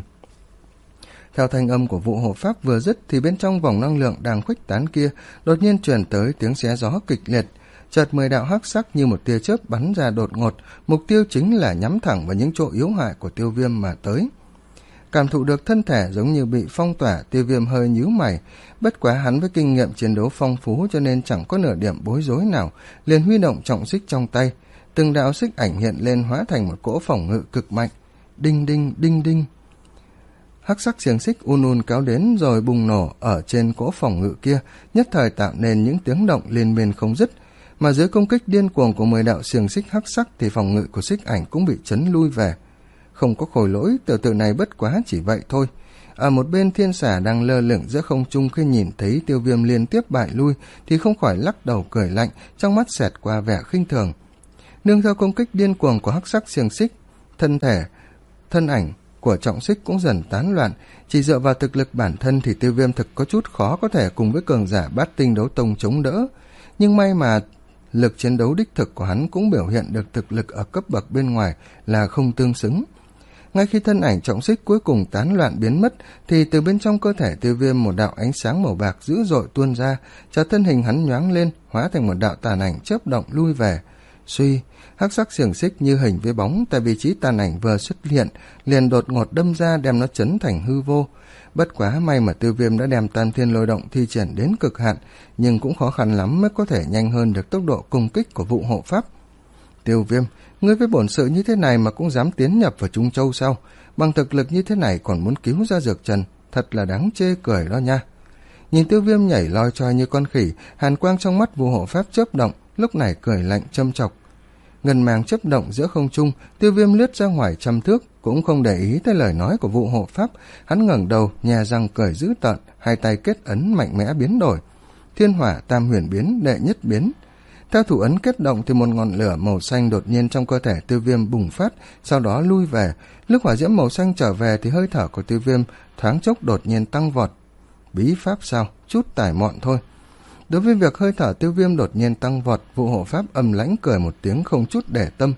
Theo thanh âm của vụ hộ pháp vừa dứt thì bên trong vòng năng lượng đang khuếch tán kia đột nhiên truyền tới tiếng xé gió kịch liệt. Chợt mười đạo hắc sắc như một tia chớp bắn ra đột ngột, mục tiêu chính là nhắm thẳng vào những chỗ yếu hại của Tiêu Viêm mà tới. Cảm thụ được thân thể giống như bị phong tỏa, Tiêu Viêm hơi nhíu mày. Bất quá hắn với kinh nghiệm chiến đấu phong phú cho nên chẳng có nửa điểm bối rối nào, liền huy động trọng xích trong tay. Từng đạo xích ảnh hiện lên hóa thành một cỗ phòng ngự cực mạnh. Đinh đinh đinh đinh. Hắc sắc xiềng xích un un kéo đến rồi bùng nổ ở trên cỗ phòng ngự kia, nhất thời tạo nên những tiếng động liên miên không dứt. Mà dưới công kích điên cuồng của mười đạo xiềng xích hắc sắc thì phòng ngự của xích ảnh cũng bị chấn lui về. Không có khôi lỗi, tiểu tử này bất quá chỉ vậy thôi. Ở một bên thiên xà đang lơ lửng giữa không trung khi nhìn thấy Tiêu Viêm liên tiếp bại lui thì không khỏi lắc đầu cười lạnh, trong mắt xẹt qua vẻ khinh thường. Nương theo công kích điên cuồng của hắc sắc xiềng xích, thân thể, thân ảnh của trọng xích cũng dần tán loạn. Chỉ dựa vào thực lực bản thân thì Tiêu Viêm thực có chút khó có thể cùng với cường giả bát tinh đấu tông chống đỡ. Nhưng may mà lực chiến đấu đích thực của hắn cũng biểu hiện được thực lực ở cấp bậc bên ngoài là không tương xứng. Ngay khi thân ảnh trọng xích cuối cùng tán loạn biến mất thì từ bên trong cơ thể Tiêu Viêm một đạo ánh sáng màu bạc dữ dội tuôn ra, cho thân hình hắn nhoáng lên, hóa thành một đạo tàn ảnh chớp động lui về. Suy, hắc sắc xiềng xích như hình với bóng tại vị trí tàn ảnh vừa xuất hiện liền đột ngột đâm ra, đem nó chấn thành hư vô. Bất quá may mà Tiêu Viêm đã đem Tam Thiên Lôi Động thi triển đến cực hạn, nhưng cũng khó khăn lắm mới có thể nhanh hơn được tốc độ công kích của vụ hộ pháp. Tiêu Viêm, ngươi với bổn sự như thế này mà cũng dám tiến nhập vào Trung Châu sao? Bằng thực lực như thế này còn muốn cứu ra Dược Trần, thật là đáng chê cười đó nha. Nhìn Tiêu Viêm nhảy loi choi như con khỉ, hàn quang trong mắt vụ hộ pháp chớp động, lúc này cười lạnh châm chọc. ngân mang chớp động giữa không trung, Tiêu Viêm lướt ra ngoài trăm thước, cũng không để ý tới lời nói của vụ hộ pháp. Hắn ngẩng đầu, nhè răng cười dữ tợn, hai tay kết ấn mạnh mẽ biến đổi. Thiên hỏa tam huyền biến, đệ nhất biến. Theo thủ ấn kết động thì một ngọn lửa màu xanh đột nhiên trong cơ thể Tiêu Viêm bùng phát, sau đó lui về. Lúc hỏa diễm màu xanh trở về thì hơi thở của Tiêu Viêm thoáng chốc đột nhiên tăng vọt. Bí pháp sao? Chút tài mọn thôi. Đối với việc hơi thở Tiêu Viêm đột nhiên tăng vọt, vụ hộ pháp âm lãnh cười một tiếng không chút để tâm.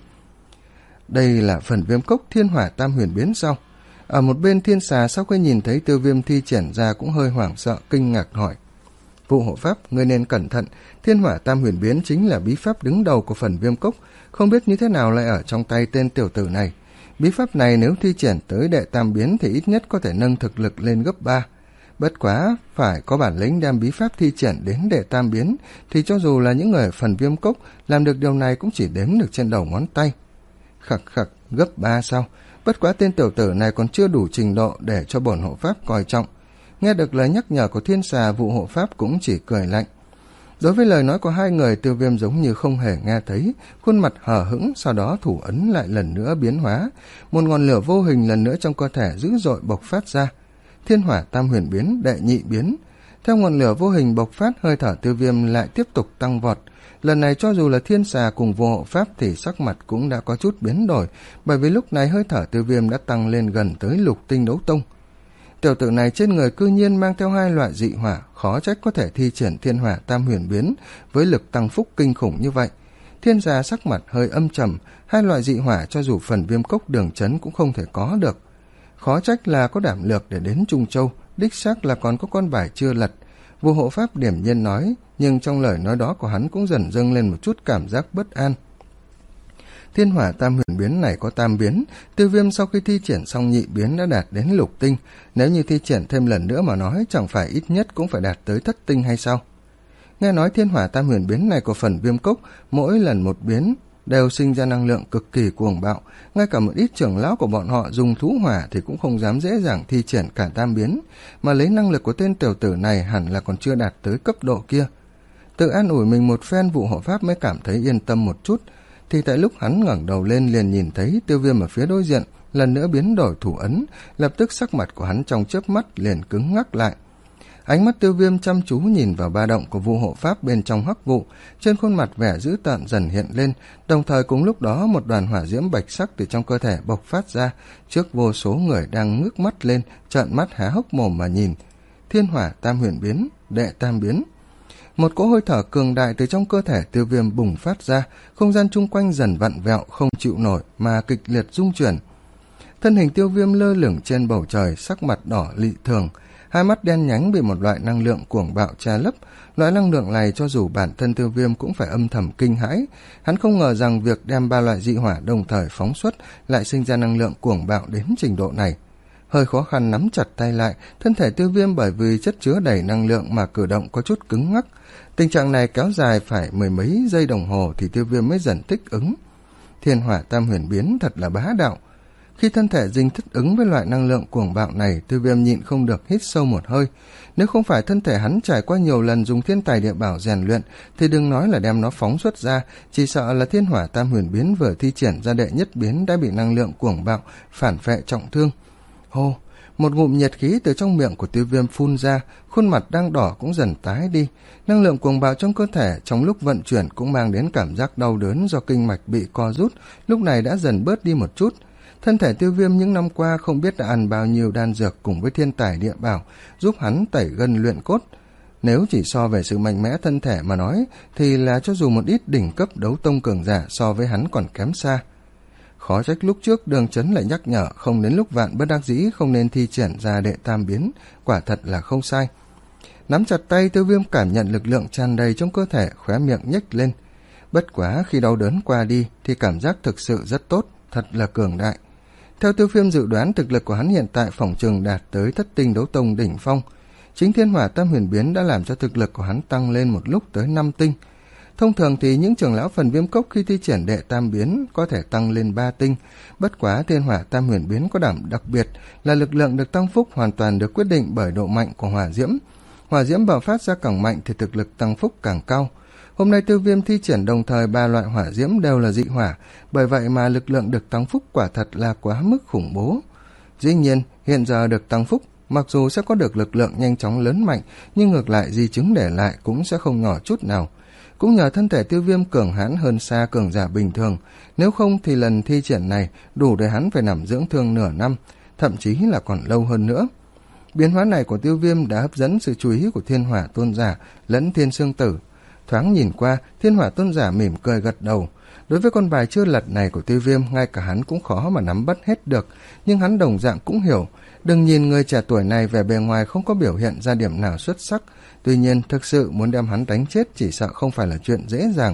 Đây là phần viêm cốc thiên hỏa tam huyền biến sao? Ở một bên Thiên Xà sau khi nhìn thấy Tiêu Viêm thi triển ra cũng hơi hoảng sợ, kinh ngạc hỏi. Vụ hộ pháp, ngươi nên cẩn thận, thiên hỏa tam huyền biến chính là bí pháp đứng đầu của phần viêm cốc, không biết như thế nào lại ở trong tay tên tiểu tử này. Bí pháp này nếu thi triển tới đệ tam biến thì ít nhất có thể nâng thực lực lên gấp ba. Bất quá, phải có bản lĩnh đem bí pháp thi triển đến đệ tam biến, thì cho dù là những người ở phần viêm cốc, làm được điều này cũng chỉ đếm được trên đầu ngón tay. Khặc khặc, gấp ba sao? Bất quá tên tiểu tử này còn chưa đủ trình độ để cho bổn hộ pháp coi trọng. Nghe được lời nhắc nhở của Thiên Xà, vụ hộ pháp cũng chỉ cười lạnh. Đối với lời nói của hai người, Tiêu Viêm giống như không hề nghe thấy, khuôn mặt hờ hững, sau đó thủ ấn lại lần nữa biến hóa. Một ngọn lửa vô hình lần nữa trong cơ thể dữ dội bộc phát ra. Thiên hỏa tam huyền biến, đệ nhị biến. Theo ngọn lửa vô hình bộc phát, hơi thở Tiêu Viêm lại tiếp tục tăng vọt. Lần này cho dù là Thiên Xà cùng vô hộ pháp thì sắc mặt cũng đã có chút biến đổi, bởi vì lúc này hơi thở Tiêu Viêm đã tăng lên gần tới lục tinh đấu tông. Tiểu tử này trên người cư nhiên mang theo hai loại dị hỏa, khó trách có thể thi triển thiên hỏa tam huyền biến với lực tăng phúc kinh khủng như vậy. Thiên Gia sắc mặt hơi âm trầm, hai loại dị hỏa cho dù phần viêm cốc Đường Chấn cũng không thể có được. Khó trách là có đảm lược để đến Trung Châu, đích xác là còn có con bài chưa lật. Vua hộ pháp điểm nhiên nói, nhưng trong lời nói đó của hắn cũng dần dâng lên một chút cảm giác bất an. Thiên hỏa tam huyền biến này có tam biến, Tiêu Viêm sau khi thi triển xong nhị biến đã đạt đến lục tinh, nếu như thi triển thêm lần nữa mà nói chẳng phải ít nhất cũng phải đạt tới thất tinh hay sao? Nghe nói thiên hỏa tam huyền biến này của phần viêm cốc, mỗi lần một biến đều sinh ra năng lượng cực kỳ cuồng bạo, ngay cả một ít trưởng lão của bọn họ dùng thú hỏa thì cũng không dám dễ dàng thi triển cả tam biến, mà lấy năng lực của tên tiểu tử này hẳn là còn chưa đạt tới cấp độ kia. Tự an ủi mình một phen, vụ hộ pháp mới cảm thấy yên tâm một chút, thì tại lúc hắn ngẩng đầu lên liền nhìn thấy Tiêu Viêm ở phía đối diện lần nữa biến đổi thủ ấn, lập tức sắc mặt của hắn trong chớp mắt liền cứng ngắc lại. Ánh mắt Tiêu Viêm chăm chú nhìn vào ba động của vụ hộ pháp bên trong hắc vụ, trên khuôn mặt vẻ dữ tợn dần hiện lên, đồng thời cùng lúc đó một đoàn hỏa diễm bạch sắc từ trong cơ thể bộc phát ra, trước vô số người đang ngước mắt lên, trợn mắt há hốc mồm mà nhìn. Thiên hỏa tam huyền biến, đệ tam biến. Một cỗ hơi thở cường đại từ trong cơ thể Tiêu Viêm bùng phát ra, không gian chung quanh dần vặn vẹo không chịu nổi mà kịch liệt rung chuyển. Thân hình Tiêu Viêm lơ lửng trên bầu trời, sắc mặt đỏ lị thường, hai mắt đen nhánh bị một loại năng lượng cuồng bạo che lấp. Loại năng lượng này cho dù bản thân Tiêu Viêm cũng phải âm thầm kinh hãi. Hắn không ngờ rằng việc đem ba loại dị hỏa đồng thời phóng xuất lại sinh ra năng lượng cuồng bạo đến trình độ này. Hơi khó khăn nắm chặt tay lại, thân thể Tiêu Viêm bởi vì chất chứa đầy năng lượng mà cử động có chút cứng ngắc. Tình trạng này kéo dài phải mười mấy giây đồng hồ thì Tiêu Viêm mới dần thích ứng. Thiên hỏa tam huyền biến thật là bá đạo. Khi thân thể dinh thích ứng với loại năng lượng cuồng bạo này, Tiêu Viêm nhịn không được hít sâu một hơi. Nếu không phải thân thể hắn trải qua nhiều lần dùng thiên tài địa bảo rèn luyện, thì đừng nói là đem nó phóng xuất ra, chỉ sợ là thiên hỏa tam huyền biến vừa thi triển ra đệ nhất biến đã bị năng lượng cuồng bạo phản phệ trọng thương. Hô, một ngụm nhiệt khí từ trong miệng của Tiêu Viêm phun ra, khuôn mặt đang đỏ cũng dần tái đi. Năng lượng cuồng bạo trong cơ thể trong lúc vận chuyển cũng mang đến cảm giác đau đớn do kinh mạch bị co rút, lúc này đã dần bớt đi một chút. Thân thể Tiêu Viêm những năm qua không biết đã ăn bao nhiêu đan dược cùng với thiên tài địa bảo, giúp hắn tẩy gân luyện cốt. Nếu chỉ so về sự mạnh mẽ thân thể mà nói, thì là cho dù một ít đỉnh cấp đấu tông cường giả so với hắn còn kém xa. Khó trách lúc trước Đường Chấn lại nhắc nhở không đến lúc vạn bất đắc dĩ không nên thi triển ra đệ tam biến, quả thật là không sai. Nắm chặt tay, Tiêu Viêm cảm nhận lực lượng tràn đầy trong cơ thể, khóe miệng nhếch lên. Bất quá khi đau đớn qua đi thì cảm giác thực sự rất tốt, thật là cường đại. Theo Tiêu Viêm dự đoán, thực lực của hắn hiện tại phỏng chừng đạt tới thất tinh đấu tông đỉnh phong. Chính thiên hỏa tam huyền biến đã làm cho thực lực của hắn tăng lên một lúc tới năm tinh. Thông thường thì những trưởng lão phần viêm cốc khi thi triển đệ tam biến có thể tăng lên ba tinh, bất quá thiên hỏa tam huyền biến có đảm đặc biệt là lực lượng được tăng phúc hoàn toàn được quyết định bởi độ mạnh của hỏa diễm. Hỏa diễm bạo phát ra càng mạnh thì thực lực tăng phúc càng cao. Hôm nay Tiêu Viêm thi triển đồng thời ba loại hỏa diễm đều là dị hỏa, bởi vậy mà lực lượng được tăng phúc quả thật là quá mức khủng bố. Dĩ nhiên, hiện giờ được tăng phúc, mặc dù sẽ có được lực lượng nhanh chóng lớn mạnh, nhưng ngược lại di chứng để lại cũng sẽ không nhỏ chút nào. Cũng nhờ thân thể Tiêu Viêm cường hãn hơn xa cường giả bình thường, nếu không thì lần thi triển này đủ để hắn phải nằm dưỡng thương nửa năm, thậm chí là còn lâu hơn nữa. Biến hóa này của Tiêu Viêm đã hấp dẫn sự chú ý của Thiên Hỏa Tôn Giả lẫn Thiên Sương Tử. Thoáng nhìn qua, Thiên Hỏa Tôn Giả mỉm cười gật đầu. Đối với con bài chưa lật này của Tiêu Viêm, ngay cả hắn cũng khó mà nắm bắt hết được, nhưng hắn đồng dạng cũng hiểu. Đừng nhìn người trẻ tuổi này vẻ bề ngoài không có biểu hiện ra điểm nào xuất sắc, tuy nhiên thực sự muốn đem hắn đánh chết chỉ sợ không phải là chuyện dễ dàng.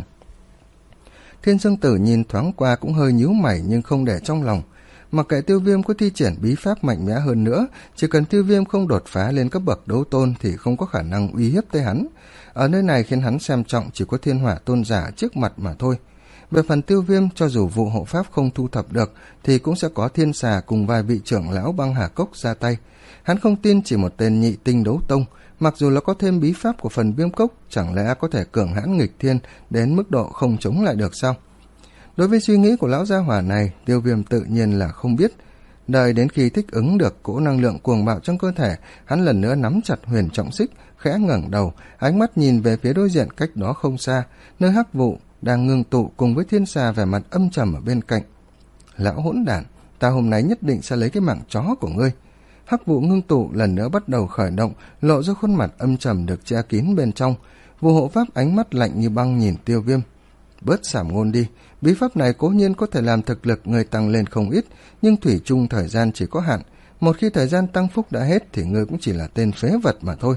Thiên Sương Tử nhìn thoáng qua cũng hơi nhíu mày nhưng không để trong lòng. Mặc kệ Tiêu Viêm có thi triển bí pháp mạnh mẽ hơn nữa, chỉ cần Tiêu Viêm không đột phá lên cấp bậc đấu tôn thì không có khả năng uy hiếp tới hắn. Ở nơi này khiến hắn xem trọng chỉ có Thiên Hỏa Tôn Giả trước mặt mà thôi. Về phần Tiêu Viêm, cho dù vụ hộ pháp không thu thập được thì cũng sẽ có Thiên Xà cùng vài vị trưởng lão Băng Hà Cốc ra tay. Hắn không tin chỉ một tên nhị tinh đấu tông, mặc dù là có thêm bí pháp của phần Viêm Cốc, chẳng lẽ có thể cường hãn nghịch thiên đến mức độ không chống lại được sao? Đối với suy nghĩ của lão gia hỏa này, Tiêu Viêm tự nhiên là không biết. Đợi đến khi thích ứng được cỗ năng lượng cuồng bạo trong cơ thể, hắn lần nữa nắm chặt huyền trọng xích, khẽ ngẩng đầu, ánh mắt nhìn về phía đối diện cách đó không xa, nơi hắc vụ đang ngưng tụ cùng với Thiên Xà vẻ mặt âm trầm ở bên cạnh. Lão hỗn đản, ta hôm nay nhất định sẽ lấy cái mạng chó của ngươi. Hắc vụ ngưng tụ lần nữa bắt đầu khởi động, lộ ra khuôn mặt âm trầm được che kín bên trong. Vụ hộ pháp ánh mắt lạnh như băng nhìn Tiêu Viêm. Bớt sảm ngôn đi, bí pháp này cố nhiên có thể làm thực lực người tăng lên không ít, nhưng thủy chung thời gian chỉ có hạn. Một khi thời gian tăng phúc đã hết thì ngươi cũng chỉ là tên phế vật mà thôi.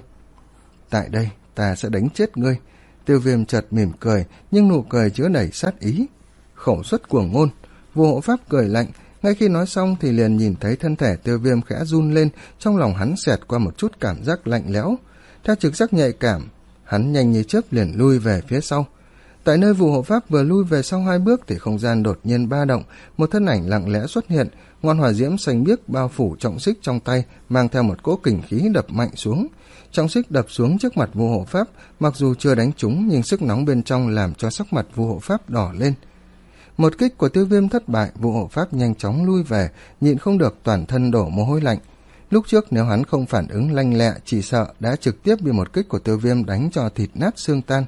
Tại đây, ta sẽ đánh chết ngươi. Tiêu Viêm chợt mỉm cười, nhưng nụ cười chứa đầy sát ý. Khẩu xuất cuồng ngôn. Vụ hộ pháp cười lạnh, ngay khi nói xong thì liền nhìn thấy thân thể Tiêu Viêm khẽ run lên, trong lòng hắn xẹt qua một chút cảm giác lạnh lẽo. Theo trực giác nhạy cảm, hắn nhanh như chớp liền lui về phía sau. Tại nơi vụ hộ pháp vừa lui về sau hai bước thì không gian đột nhiên ba động, một thân ảnh lặng lẽ xuất hiện, ngọn hỏa diễm xanh biếc bao phủ trọng xích trong tay, mang theo một cỗ kình khí đập mạnh xuống. Trọng xích đập xuống trước mặt vụ hộ pháp, mặc dù chưa đánh trúng nhưng sức nóng bên trong làm cho sắc mặt vụ hộ pháp đỏ lên. Một kích của Tiêu Viêm thất bại, vụ hộ pháp nhanh chóng lui về, nhịn không được toàn thân đổ mồ hôi lạnh. Lúc trước nếu hắn không phản ứng lanh lẹ, chỉ sợ đã trực tiếp bị một kích của Tiêu Viêm đánh cho thịt nát xương tan.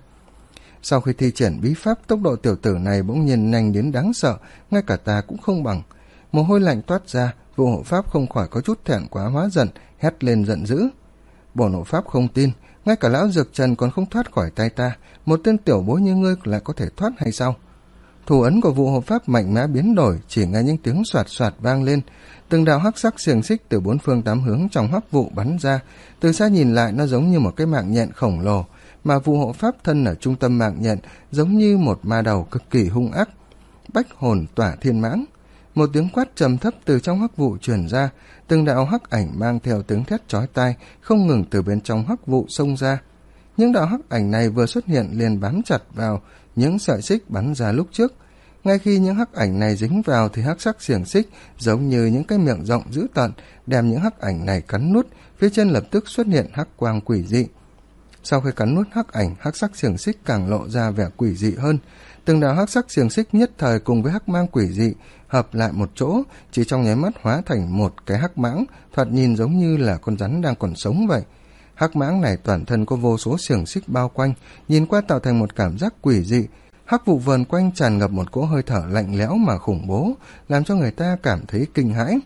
Sau khi thi triển bí pháp, tốc độ tiểu tử này bỗng nhiên nhanh đến đáng sợ, ngay cả ta cũng không bằng. Mồ hôi lạnh toát ra, vụ hộ pháp không khỏi có chút thẹn quá hóa giận, hét lên giận dữ. Bổn hộ pháp không tin, ngay cả lão Dược Trần còn không thoát khỏi tay ta, một tên tiểu bối như ngươi lại có thể thoát hay sao? Thủ ấn của vụ hộ pháp mạnh mẽ biến đổi, chỉ nghe những tiếng soạt soạt vang lên, từng đạo hắc sắc xiềng xích từ bốn phương tám hướng trong hắc vụ bắn ra, từ xa nhìn lại nó giống như một cái mạng nhện khổng lồ, mà vụ hộ pháp thân ở trung tâm mạng nhện giống như một ma đầu cực kỳ hung ác. Bách hồn tỏa thiên mãng. Một tiếng quát trầm thấp từ trong hắc vụ truyền ra, từng đạo hắc ảnh mang theo tiếng thét chói tai không ngừng từ bên trong hắc vụ xông ra. Những đạo hắc ảnh này vừa xuất hiện liền bám chặt vào những sợi xích bắn ra lúc trước. Ngay khi những hắc ảnh này dính vào thì hắc sắc xiềng xích giống như những cái miệng rộng dữ tợn đem những hắc ảnh này cắn nuốt, phía trên lập tức xuất hiện hắc quang quỷ dị. Sau khi cắn nuốt hắc ảnh, hắc sắc xiềng xích càng lộ ra vẻ quỷ dị hơn. Từng đạo hắc sắc xiềng xích nhất thời cùng với hắc mang quỷ dị hợp lại một chỗ, chỉ trong nháy mắt hóa thành một cái hắc mãng, thoạt nhìn giống như là con rắn đang còn sống vậy. Hắc mãng này toàn thân có vô số xiềng xích bao quanh, nhìn qua tạo thành một cảm giác quỷ dị. Hắc vụ vờn quanh tràn ngập một cỗ hơi thở lạnh lẽo mà khủng bố, làm cho người ta cảm thấy kinh hãi.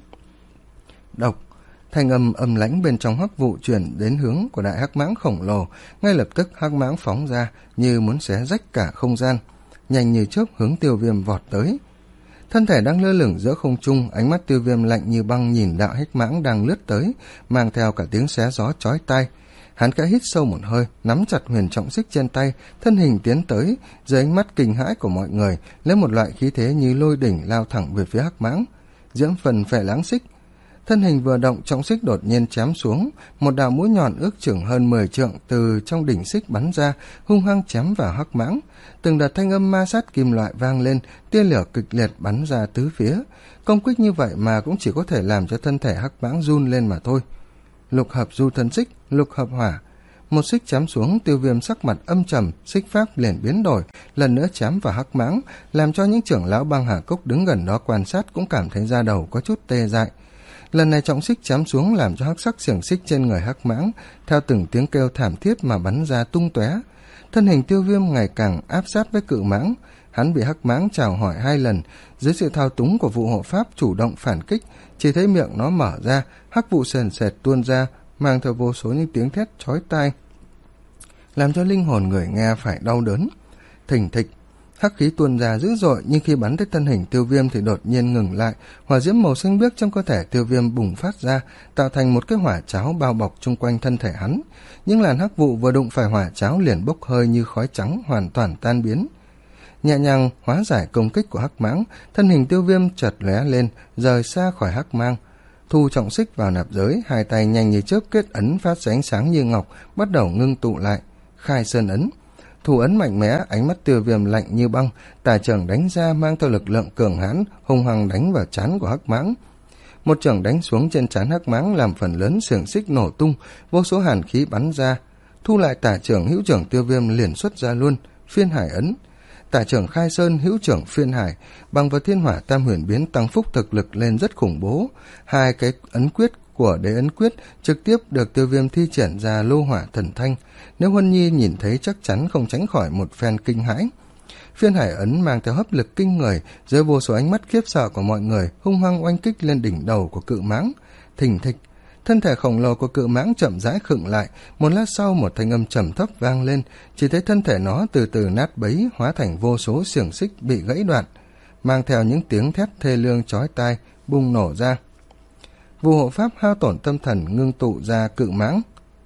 Độc. Thanh âm âm lãnh bên trong hắc vụ chuyển đến hướng của đại hắc mãng khổng lồ, ngay lập tức hắc mãng phóng ra như muốn xé rách cả không gian, nhanh như chớp hướng Tiêu Viêm vọt tới. Thân thể đang lơ lửng giữa không trung, ánh mắt Tiêu Viêm lạnh như băng nhìn đạo hắc mãng đang lướt tới, mang theo cả tiếng xé gió chói tai. Hắn khẽ hít sâu một hơi, nắm chặt huyền trọng xích trên tay, thân hình tiến tới, dưới ánh mắt kinh hãi của mọi người, lấy một loại khí thế như lôi đỉnh lao thẳng về phía hắc mãng. Diễm phần phệ lãng xích. Thân hình vừa động, trọng xích đột nhiên chém xuống, một đạo mũi nhọn ước chừng hơn mười trượng từ trong đỉnh xích bắn ra, hung hăng chém vào hắc mãng. Từng đợt thanh âm ma sát kim loại vang lên, tia lửa kịch liệt bắn ra tứ phía. Công kích như vậy mà cũng chỉ có thể làm cho thân thể hắc mãng run lên mà thôi. Lục hợp du thân xích, lục hợp hỏa. Một xích chém xuống, Tiêu Viêm sắc mặt âm trầm, xích pháp liền biến đổi, lần nữa chém vào hắc mãng, làm cho những trưởng lão Băng Hà Cốc đứng gần đó quan sát cũng cảm thấy da đầu có chút tê dại. Lần này trọng xích chém xuống làm cho hắc sắc xiềng xích trên người hắc mãng theo từng tiếng kêu thảm thiết mà bắn ra tung tóe. Thân hình Tiêu Viêm ngày càng áp sát với cự mãng, hắn bị hắc mãng chào hỏi hai lần, dưới sự thao túng của vụ hộ pháp chủ động phản kích, chỉ thấy miệng nó mở ra, hắc vụ sền sệt tuôn ra, mang theo vô số những tiếng thét chói tai, làm cho linh hồn người nghe phải đau đớn. Thình thịch, hắc khí tuôn ra dữ dội, nhưng khi bắn tới thân hình Tiêu Viêm thì đột nhiên ngừng lại, hỏa diễm màu xanh biếc trong cơ thể Tiêu Viêm bùng phát ra, tạo thành một cái hỏa cháo bao bọc chung quanh thân thể hắn. Những làn hắc vụ vừa đụng phải hỏa cháo liền bốc hơi như khói trắng, hoàn toàn tan biến. Nhẹ nhàng hóa giải công kích của hắc mãng, thân hình Tiêu Viêm chợt lóe lên, rời xa khỏi hắc mang, thu trọng xích vào nạp giới, hai tay nhanh như chớp kết ấn phát ra ánh sáng như ngọc, bắt đầu ngưng tụ lại, khai sơn ấn. Thủ ấn mạnh mẽ, ánh mắt Tiêu Viêm lạnh như băng, tà chưởng đánh ra mang theo lực lượng cường hãn, hung hăng đánh vào trán của hắc mãng. Một chưởng đánh xuống trên trán hắc mãng làm phần lớn xiềng xích nổ tung, vô số hàn khí bắn ra. Thu lại tà chưởng, hữu chưởng Tiêu Viêm liền xuất ra luôn, phiên hải ấn. Tà chưởng khai sơn, hữu chưởng phiên hải, bằng vào thiên hỏa tam huyền biến tăng phúc thực lực lên rất khủng bố. Hai cái ấn quyết của đế ấn quyết trực tiếp được Tiêu Viêm thi triển ra lô hỏa thần thanh, nếu Huân Nhi nhìn thấy chắc chắn không tránh khỏi một phen kinh hãi. Phiên hải ấn mang theo hấp lực kinh người, dưới vô số ánh mắt khiếp sợ của mọi người, hung hăng oanh kích lên đỉnh đầu của cự mãng. Thình thịch, thân thể khổng lồ của cự mãng chậm rãi khựng lại, một lát sau một thanh âm trầm thấp vang lên, chỉ thấy thân thể nó từ từ nát bấy, hóa thành vô số xiềng xích bị gãy đoạn, mang theo những tiếng thét thê lương chói tai bùng nổ ra. Vụ hộ pháp hao tổn tâm thần ngưng tụ ra cự mãng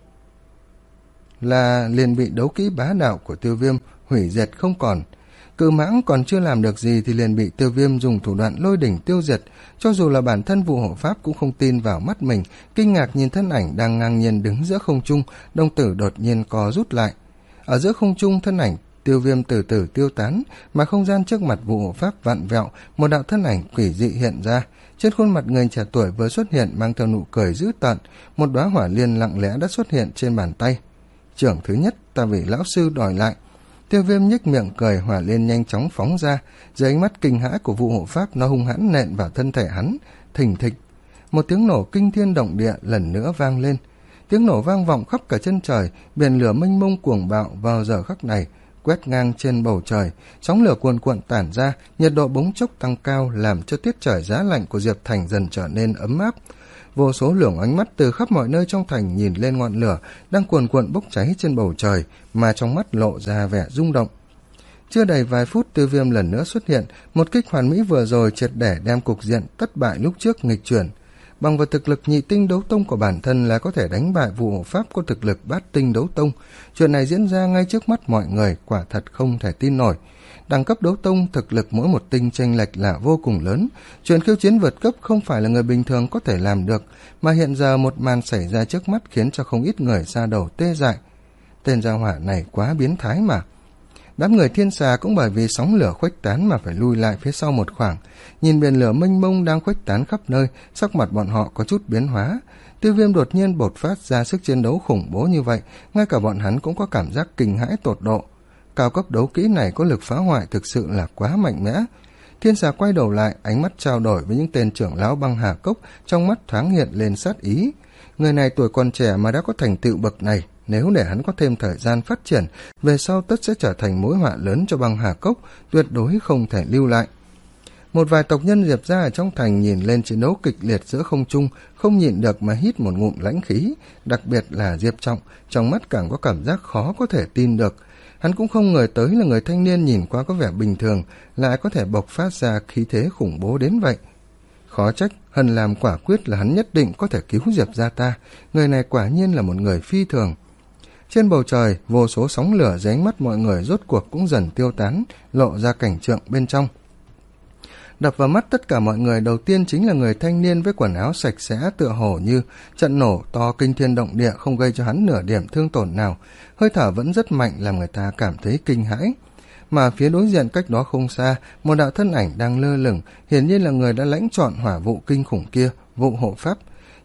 là liền bị đấu kỹ bá đạo của Tiêu Viêm hủy diệt không còn. Cự mãng còn chưa làm được gì thì liền bị Tiêu Viêm dùng thủ đoạn lôi đỉnh tiêu diệt. Cho dù là bản thân vụ hộ pháp cũng không tin vào mắt mình, kinh ngạc nhìn thân ảnh đang ngang nhiên đứng giữa không trung, đồng tử đột nhiên co rút lại. Ở giữa không trung, thân ảnh Tiêu Viêm từ từ tiêu tán, mà không gian trước mặt vụ hộ pháp vặn vẹo, một đạo thân ảnh quỷ dị hiện ra. Trên khuôn mặt người trẻ tuổi vừa xuất hiện mang theo nụ cười dữ tợn, một đóa hỏa liên lặng lẽ đã xuất hiện trên bàn tay. Trưởng thứ nhất, ta vì lão sư đòi lại. Tiêu Viêm nhếch miệng cười, hỏa liên nhanh chóng phóng ra, dưới ánh mắt kinh hãi của vụ hộ pháp nó hung hãn nện vào thân thể hắn. Thình thịch, một tiếng nổ kinh thiên động địa lần nữa vang lên. Tiếng nổ vang vọng khắp cả chân trời, biển lửa mênh mông cuồng bạo vào giờ khắc này quét ngang trên bầu trời, sóng lửa cuồn cuộn tản ra, nhiệt độ bỗng chốc tăng cao, làm cho tiết trời giá lạnh của Diệp Thành dần trở nên ấm áp. Vô số luồng ánh mắt từ khắp mọi nơi trong thành nhìn lên ngọn lửa đang cuồn cuộn bốc cháy trên bầu trời, mà trong mắt lộ ra vẻ rung động. Chưa đầy vài phút, Tiêu Viêm lần nữa xuất hiện, một kích hoàn mỹ vừa rồi triệt để đem cục diện thất bại lúc trước nghịch chuyển. Bằng vào thực lực nhị tinh đấu tông của bản thân là có thể đánh bại vụ hộ pháp có thực lực bát tinh đấu tông. Chuyện này diễn ra ngay trước mắt mọi người, quả thật không thể tin nổi. Đẳng cấp đấu tông, thực lực mỗi một tinh chênh lệch là vô cùng lớn. Chuyện khiêu chiến vượt cấp không phải là người bình thường có thể làm được, mà hiện giờ một màn xảy ra trước mắt khiến cho không ít người ra đầu tê dại. Tên gia hỏa này quá biến thái mà. Đám người Thiên Xà cũng bởi vì sóng lửa khuếch tán mà phải lui lại phía sau một khoảng. Nhìn biển lửa mênh mông đang khuếch tán khắp nơi, sắc mặt bọn họ có chút biến hóa. Tiêu Viêm đột nhiên bộc phát ra sức chiến đấu khủng bố như vậy, ngay cả bọn hắn cũng có cảm giác kinh hãi tột độ. Cao cấp đấu kỹ này có lực phá hoại thực sự là quá mạnh mẽ. Thiên Xà quay đầu lại, ánh mắt trao đổi với những tên trưởng lão Băng Hà Cốc, trong mắt thoáng hiện lên sát ý. Người này tuổi còn trẻ mà đã có thành tựu bậc này, nếu để hắn có thêm thời gian phát triển, về sau tất sẽ trở thành mối họa lớn cho Băng Hà Cốc, tuyệt đối không thể lưu lại. Một vài tộc nhân Diệp gia ở trong thành nhìn lên chiến đấu kịch liệt giữa không trung, không nhịn được mà hít một ngụm lãnh khí, đặc biệt là Diệp Trọng, trong mắt càng có cảm giác khó có thể tin được. Hắn cũng không ngờ tới là người thanh niên nhìn qua có vẻ bình thường, lại có thể bộc phát ra khí thế khủng bố đến vậy. Khó trách, Hân làm quả quyết là hắn nhất định có thể cứu Diệp gia ta, người này quả nhiên là một người phi thường. Trên bầu trời, vô số sóng lửa dưới ánh mắt mọi người rốt cuộc cũng dần tiêu tán, lộ ra cảnh tượng bên trong. Đập vào mắt tất cả mọi người đầu tiên chính là người thanh niên với quần áo sạch sẽ tựa hồ như trận nổ to kinh thiên động địa không gây cho hắn nửa điểm thương tổn nào, hơi thở vẫn rất mạnh làm người ta cảm thấy kinh hãi. Mà phía đối diện cách đó không xa, một đạo thân ảnh đang lơ lửng, hiển nhiên là người đã lãnh chọn hỏa vụ kinh khủng kia, vụ hộ pháp.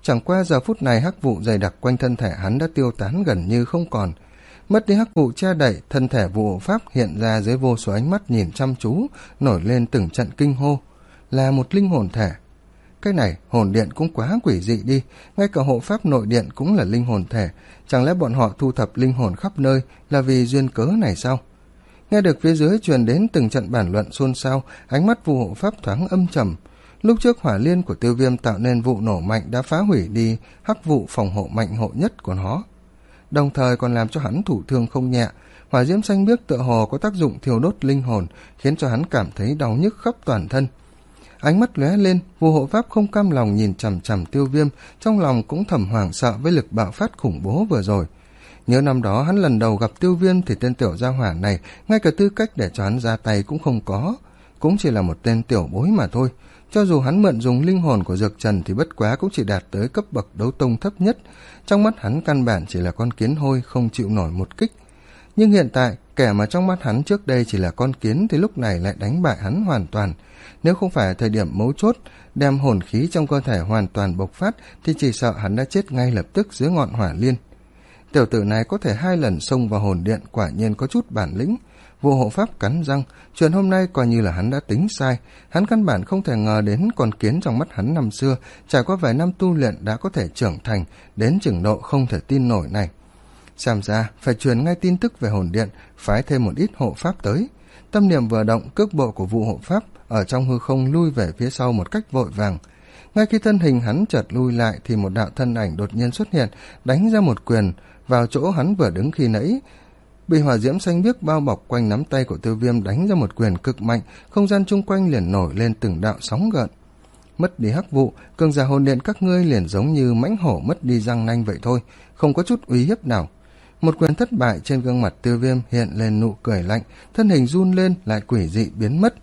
Chẳng qua giờ phút này hắc vụ dày đặc quanh thân thể hắn đã tiêu tán gần như không còn. Mất đi hắc vụ che đậy, thân thể vụ hộ pháp hiện ra dưới vô số ánh mắt nhìn chăm chú, nổi lên từng trận kinh hô. Là một linh hồn thể. Cái này, hồn điện cũng quá quỷ dị đi, ngay cả hộ pháp nội điện cũng là linh hồn thể, chẳng lẽ bọn họ thu thập linh hồn khắp nơi là vì duyên cớ này sao? Nghe được phía dưới truyền đến từng trận bản luận xôn xao, ánh mắt vụ hộ pháp thoáng âm trầm. Lúc trước hỏa liên của Tiêu Viêm tạo nên vụ nổ mạnh đã phá hủy đi hắc vụ phòng hộ mạnh hộ nhất của nó, đồng thời còn làm cho hắn thụ thương không nhẹ. Hỏa diễm xanh biếc tựa hồ có tác dụng thiêu đốt linh hồn, khiến cho hắn cảm thấy đau nhức khắp toàn thân. Ánh mắt lóe lên, vụ hộ pháp không cam lòng nhìn chằm chằm Tiêu Viêm, trong lòng cũng thầm hoảng sợ với lực bạo phát khủng bố vừa rồi. Nhớ năm đó hắn lần đầu gặp Tiêu Viêm thì tên tiểu gia hỏa này ngay cả tư cách để cho hắn ra tay cũng không có, cũng chỉ là một tên tiểu bối mà thôi. Cho dù hắn mượn dùng linh hồn của Dược Trần thì bất quá cũng chỉ đạt tới cấp bậc đấu tông thấp nhất, trong mắt hắn căn bản chỉ là con kiến hôi không chịu nổi một kích. Nhưng hiện tại, kẻ mà trong mắt hắn trước đây chỉ là con kiến thì lúc này lại đánh bại hắn hoàn toàn. Nếu không phải thời điểm mấu chốt, đem hồn khí trong cơ thể hoàn toàn bộc phát thì chỉ sợ hắn đã chết ngay lập tức dưới ngọn hỏa liên. Tiểu tử này có thể hai lần xông vào hồn điện, quả nhiên có chút bản lĩnh. Vụ hộ pháp cắn răng, chuyện hôm nay coi như là hắn đã tính sai. Hắn căn bản không thể ngờ đến con kiến trong mắt hắn năm xưa, trải qua vài năm tu luyện đã có thể trưởng thành đến trình độ không thể tin nổi này. Xem ra phải truyền ngay tin tức về hồn điện, phái thêm một ít hộ pháp tới. Tâm niệm vừa động, cước bộ của vụ hộ pháp ở trong hư không lui về phía sau một cách vội vàng. Ngay khi thân hình hắn chợt lui lại thì một đạo thân ảnh đột nhiên xuất hiện, đánh ra một quyền vào chỗ hắn vừa đứng khi nãy. Bị hỏa diễm xanh biếc bao bọc quanh nắm tay của Tiêu Viêm đánh ra một quyền cực mạnh, không gian chung quanh liền nổi lên từng đạo sóng gợn. Mất đi hắc vụ, cường giả hồn điện các ngươi liền giống như mãnh hổ mất đi răng nanh vậy thôi, không có chút uy hiếp nào. Một quyền thất bại, trên gương mặt Tiêu Viêm hiện lên nụ cười lạnh, thân hình run lên lại quỷ dị biến mất.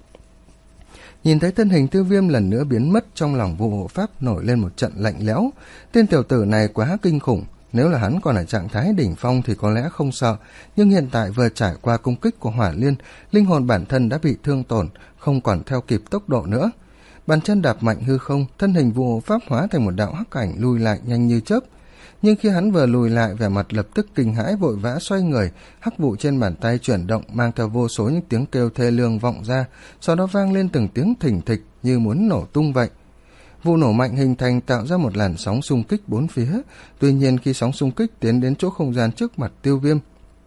Nhìn thấy thân hình Tiêu Viêm lần nữa biến mất, trong lòng vụ hộ pháp nổi lên một trận lạnh lẽo. Tên tiểu tử này quá kinh khủng, nếu là hắn còn ở trạng thái đỉnh phong thì có lẽ không sợ, nhưng hiện tại vừa trải qua công kích của hỏa liên, linh hồn bản thân đã bị thương tổn, không còn theo kịp tốc độ nữa. Bàn chân đạp mạnh hư không, thân hình vụ hộ pháp hóa thành một đạo hắc ảnh lùi lại nhanh như chớp. Nhưng khi hắn vừa lùi lại, vẻ mặt lập tức kinh hãi vội vã xoay người, hắc vụ trên bàn tay chuyển động mang theo vô số những tiếng kêu thê lương vọng ra, sau đó vang lên từng tiếng thình thịch như muốn nổ tung vậy. Vụ nổ mạnh hình thành tạo ra một làn sóng xung kích bốn phía, tuy nhiên khi sóng xung kích tiến đến chỗ không gian trước mặt Tiêu Viêm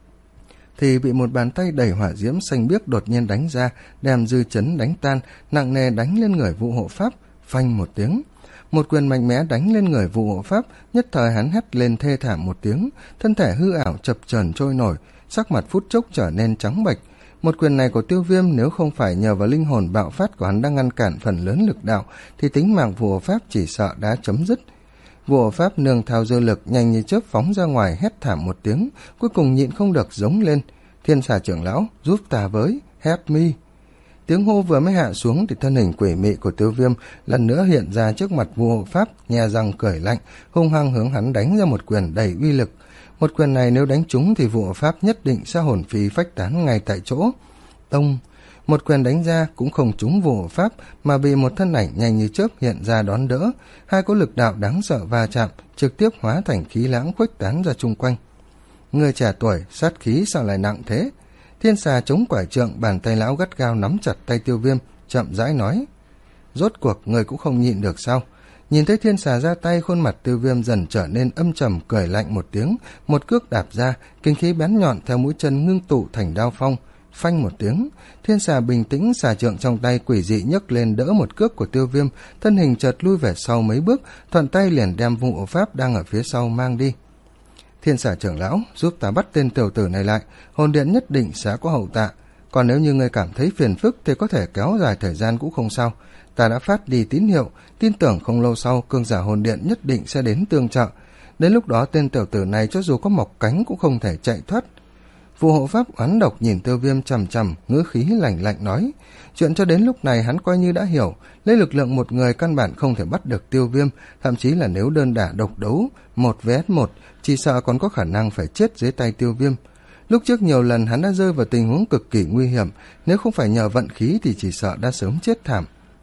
thì bị một bàn tay đẩy hỏa diễm xanh biếc đột nhiên đánh ra, đem dư chấn đánh tan, nặng nề đánh lên người vụ hộ pháp. Phanh một tiếng, một quyền mạnh mẽ đánh lên người vụ hộ pháp, nhất thời hắn hét lên thê thảm một tiếng, thân thể hư ảo chập chờn trôi nổi, sắc mặt phút chốc trở nên trắng bệch. Một quyền này của Tiêu Viêm nếu không phải nhờ vào linh hồn bạo phát của hắn đang ngăn cản phần lớn lực đạo thì tính mạng vụ hộ pháp chỉ sợ đã chấm dứt. Vụ hộ pháp nương theo dư lực nhanh như chớp phóng ra ngoài, hét thảm một tiếng, cuối cùng nhịn không được giống lên: Thiên Xà trưởng lão, giúp ta với, help me. Tiếng hô vừa mới hạ xuống thì thân hình quỷ mị của Tiêu Viêm lần nữa hiện ra trước mặt vụ hộ pháp, nhe răng cười lạnh, hung hăng hướng hắn đánh ra một quyền đầy uy lực. Một quyền này nếu đánh trúng thì vụ hộ pháp nhất định sẽ hồn phi phách tán ngay tại chỗ. Tông, một quyền đánh ra cũng không trúng vụ hộ pháp mà bị một thân ảnh nhanh như chớp hiện ra đón đỡ, hai cỗ lực đạo đáng sợ va chạm, trực tiếp hóa thành khí lãng khuếch tán ra chung quanh. Người trẻ tuổi, sát khí sao lại nặng thế? Thiên Xà chống quải trượng, bàn tay lão gắt gao nắm chặt tay Tiêu Viêm, chậm rãi nói: Rốt cuộc người cũng không nhịn được sao? Nhìn thấy Thiên Xà ra tay, khuôn mặt Tiêu Viêm dần trở nên âm trầm, cười lạnh một tiếng, một cước đạp ra, kinh khí bén nhọn theo mũi chân ngưng tụ thành đao phong. Phanh một tiếng, Thiên Xà bình tĩnh, xà trượng trong tay quỷ dị nhấc lên đỡ một cước của Tiêu Viêm, thân hình chợt lui về sau mấy bước, thuận tay liền đem vụ hộ pháp đang ở phía sau mang đi. Thiên Xà trưởng lão, giúp ta bắt tên tiểu tử này lại, hồn điện nhất định sẽ có hậu tạ, còn nếu như ngươi cảm thấy phiền phức thì có thể kéo dài thời gian cũng không sao. Ta đã phát đi tín hiệu, tin tưởng không lâu sau cường giả hồn điện nhất định sẽ đến tương trợ, đến lúc đó tên tiểu tử này cho dù có mọc cánh cũng không thể chạy thoát. Phù hộ pháp oán độc nhìn Tiêu Viêm chằm chằm, ngữ khí lạnh lạnh nói: Chuyện cho đến lúc này hắn coi như đã hiểu, lấy lực lượng một người căn bản không thể bắt được Tiêu Viêm, thậm chí là nếu đơn đả độc đấu một vs một, chỉ sợ còn có khả năng phải chết dưới tay Tiêu Viêm. Lúc trước nhiều lần hắn đã rơi vào tình huống cực kỳ nguy hiểm, nếu không phải nhờ vận khí thì chỉ sợ đã sớm chết thảm.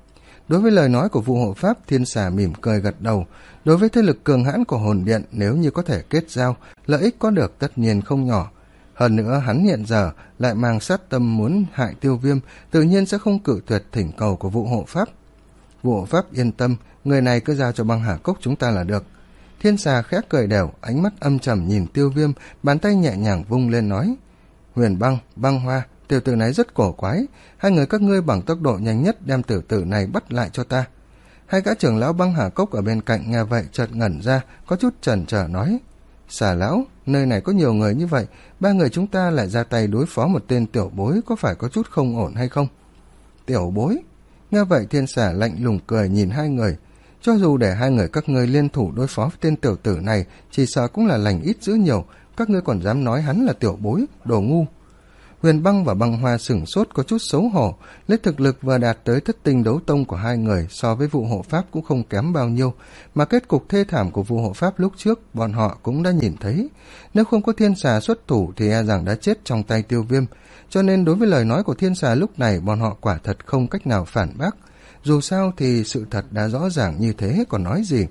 Đối với lời nói của vụ hộ pháp, Thiên Xà mỉm cười gật đầu. Đối với thế lực cường hãn của hồn điện, nếu như có thể kết giao, lợi ích có được tất nhiên không nhỏ. Hơn nữa hắn hiện giờ lại mang sát tâm muốn hại Tiêu Viêm, tự nhiên sẽ không cự tuyệt thỉnh cầu của vụ hộ pháp. Vụ hộ pháp yên tâm, người này cứ giao cho Băng Hà Cốc chúng ta là được. Thiên Xà khẽ cười đều, ánh mắt âm trầm nhìn Tiêu Viêm, bàn tay nhẹ nhàng vung lên nói: Huyền Băng, Băng Hoa, tiểu tử này rất cổ quái, hai người các ngươi bằng tốc độ nhanh nhất đem tiểu tử này bắt lại cho ta. Hai gã trưởng lão Băng Hà Cốc ở bên cạnh nghe vậy chợt ngẩn ra, có chút chần chờ nói: Xà lão, nơi này có nhiều người như vậy, ba người chúng ta lại ra tay đối phó một tên tiểu bối, có phải có chút không ổn hay không? Tiểu bối? Nghe vậy Thiên Xà lạnh lùng cười nhìn hai người. Cho dù để hai người các ngươi liên thủ đối phó với tên tiểu tử này, chỉ sợ cũng là lành ít dữ nhiều, các ngươi còn dám nói hắn là tiểu bối, đồ ngu. Huyền Băng và Băng Hoa sửng sốt có chút xấu hổ, lấy thực lực vừa đạt tới thất tinh đấu tông của hai người so với vụ hộ pháp cũng không kém bao nhiêu, mà kết cục thê thảm của vụ hộ pháp lúc trước bọn họ cũng đã nhìn thấy. Nếu không có Thiên Xà xuất thủ thì e rằng đã chết trong tay Tiêu Viêm, cho nên đối với lời nói của Thiên Xà lúc này bọn họ quả thật không cách nào phản bác. Dù sao thì sự thật đã rõ ràng như thế còn nói gì.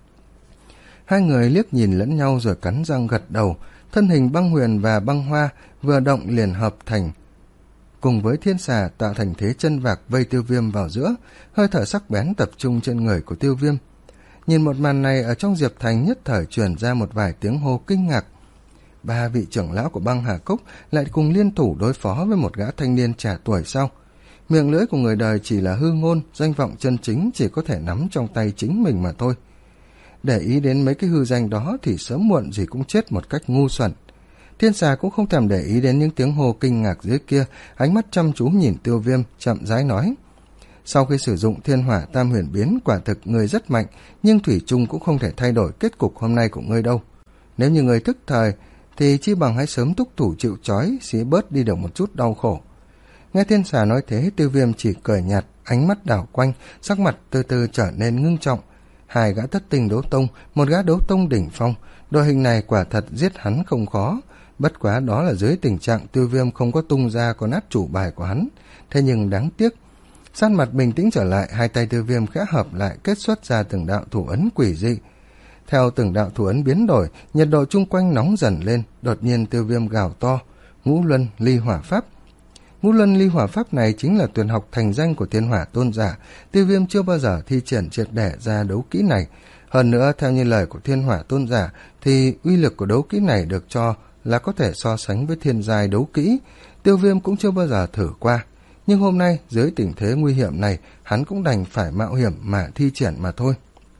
Hai người liếc nhìn lẫn nhau rồi cắn răng gật đầu. Thân hình Băng Huyền và Băng Hoa vừa động liền hợp thành, cùng với Thiên Xà tạo thành thế chân vạc vây Tiêu Viêm vào giữa, hơi thở sắc bén tập trung trên người của Tiêu Viêm. Nhìn một màn này, ở trong Diệp Thành nhất thời truyền ra một vài tiếng hô kinh ngạc. Ba vị trưởng lão của Băng Hà Cốc lại cùng liên thủ đối phó với một gã thanh niên trẻ tuổi sao? Miệng lưỡi của người đời chỉ là hư ngôn, danh vọng chân chính chỉ có thể nắm trong tay chính mình mà thôi. Để ý đến mấy cái hư danh đó thì sớm muộn gì cũng chết một cách ngu xuẩn. Thiên Xà cũng không thèm để ý đến những tiếng hô kinh ngạc dưới kia, ánh mắt chăm chú nhìn Tiêu Viêm, chậm rãi nói: Sau khi sử dụng Thiên Hỏa Tam Huyền Biến, quả thực ngươi rất mạnh, nhưng thủy chung cũng không thể thay đổi kết cục hôm nay của ngươi đâu. Nếu như ngươi thức thời thì chi bằng hãy sớm túc thủ chịu trói, xí bớt đi được một chút đau khổ. Nghe Thiên Xà nói thế, Tiêu Viêm chỉ cười nhạt, ánh mắt đảo quanh, sắc mặt từ từ trở nên ngưng trọng. Hai gã thất tinh đấu tông, một gã đấu tông đỉnh phong, đội hình này quả thật giết hắn không khó. Bất quá đó là dưới tình trạng Tiêu Viêm không có tung ra con át chủ bài của hắn. Thế nhưng đáng tiếc, sát mặt bình tĩnh trở lại, hai tay Tiêu Viêm khẽ hợp lại, kết xuất ra từng đạo thủ ấn quỷ dị. Theo từng đạo thủ ấn biến đổi, nhiệt độ chung quanh nóng dần lên, đột nhiên Tiêu Viêm gào to: Ngũ Luân Ly Hỏa Pháp. Ngũ Luân Ly Hỏa Pháp này chính là tuyệt học thành danh của Thiên Hỏa Tôn giả. Tiêu Viêm chưa bao giờ thi triển triệt để ra đấu kỹ này. Hơn nữa, theo như lời của Thiên Hỏa Tôn giả thì uy lực của đấu kỹ này được cho là có thể so sánh với thiên giai đấu kỹ. Tiêu Viêm cũng chưa bao giờ thử qua, nhưng hôm nay dưới tình thế nguy hiểm này, hắn cũng đành phải mạo hiểm mà thi triển mà thôi.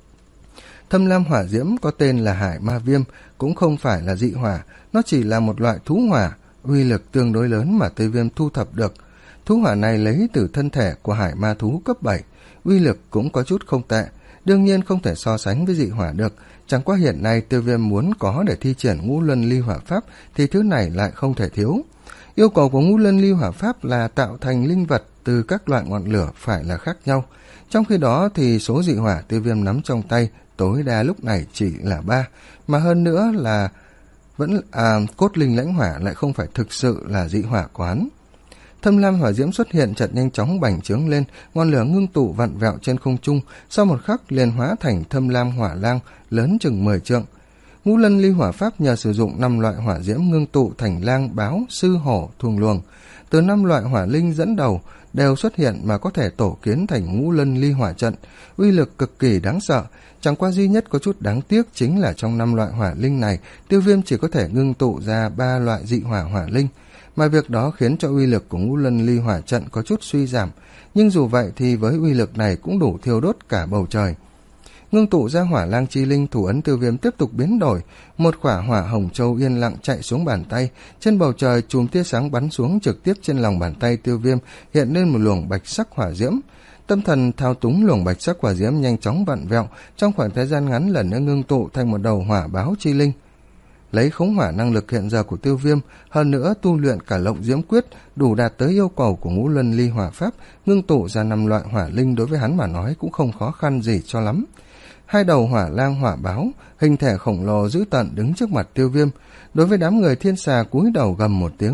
Thâm lam hỏa diễm có tên là Hải Ma Viêm, cũng không phải là dị hỏa, nó chỉ là một loại thú hỏa, uy lực tương đối lớn mà Tiêu Viêm thu thập được. Thú hỏa này lấy từ thân thể của hải ma thú cấp bảy, uy lực cũng có chút không tệ, đương nhiên không thể so sánh với dị hỏa được. Chẳng qua hiện nay Tiêu Viêm muốn có để thi triển Ngũ Luân Ly Hỏa Pháp thì thứ này lại không thể thiếu. Yêu cầu của Ngũ Luân Ly Hỏa Pháp là tạo thành linh vật từ các loại ngọn lửa phải là khác nhau. Trong khi đó thì số dị hỏa Tiêu Viêm nắm trong tay tối đa lúc này chỉ là ba, mà hơn nữa là vẫn à, cốt linh lãnh hỏa lại không phải thực sự là dị hỏa quán. Thâm lam hỏa diễm xuất hiện chợt nhanh chóng bành trướng lên, ngọn lửa ngưng tụ vặn vẹo trên không trung, sau một khắc liền hóa thành thâm lam hỏa lang lớn chừng mười trượng. Ngũ Luân Ly Hỏa Pháp nhờ sử dụng năm loại hỏa diễm ngưng tụ thành lang, báo, sư hổ, thuồng luồng. Từ năm loại hỏa linh dẫn đầu đều xuất hiện mà có thể tổ kiến thành Ngũ Luân Ly Hỏa trận, uy lực cực kỳ đáng sợ. Chẳng qua duy nhất có chút đáng tiếc chính là trong năm loại hỏa linh này, Tiêu Viêm chỉ có thể ngưng tụ ra ba loại dị hỏa hỏa linh, mà việc đó khiến cho uy lực của Ngũ Luân Ly Hỏa trận có chút suy giảm. Nhưng dù vậy thì với uy lực này cũng đủ thiêu đốt cả bầu trời. Ngưng tụ ra hỏa lang chi linh, thủ ấn Tiêu Viêm tiếp tục biến đổi, một quả hỏa hồng châu yên lặng chạy xuống bàn tay, trên bầu trời chùm tia sáng bắn xuống trực tiếp trên lòng bàn tay Tiêu Viêm, hiện lên một luồng bạch sắc hỏa diễm. Tâm thần thao túng luồng bạch sắc hỏa diễm nhanh chóng vặn vẹo, trong khoảng thời gian ngắn lần nữa ngưng tụ thành một đầu hỏa báo chi linh. Lấy khống hỏa năng lực hiện giờ của Tiêu Viêm, hơn nữa tu luyện cả Lộng Diễm Quyết, đủ đạt tới yêu cầu của Ngũ Luân Ly Hỏa Pháp, ngưng tụ ra năm loại hỏa linh đối với hắn mà nói cũng không khó khăn gì cho lắm. Hai đầu hỏa lang hỏa báo, hình thể khổng lồ dữ tợn đứng trước mặt Tiêu Viêm. Đối với đám người Thiên Xà cúi đầu gầm một tiếng,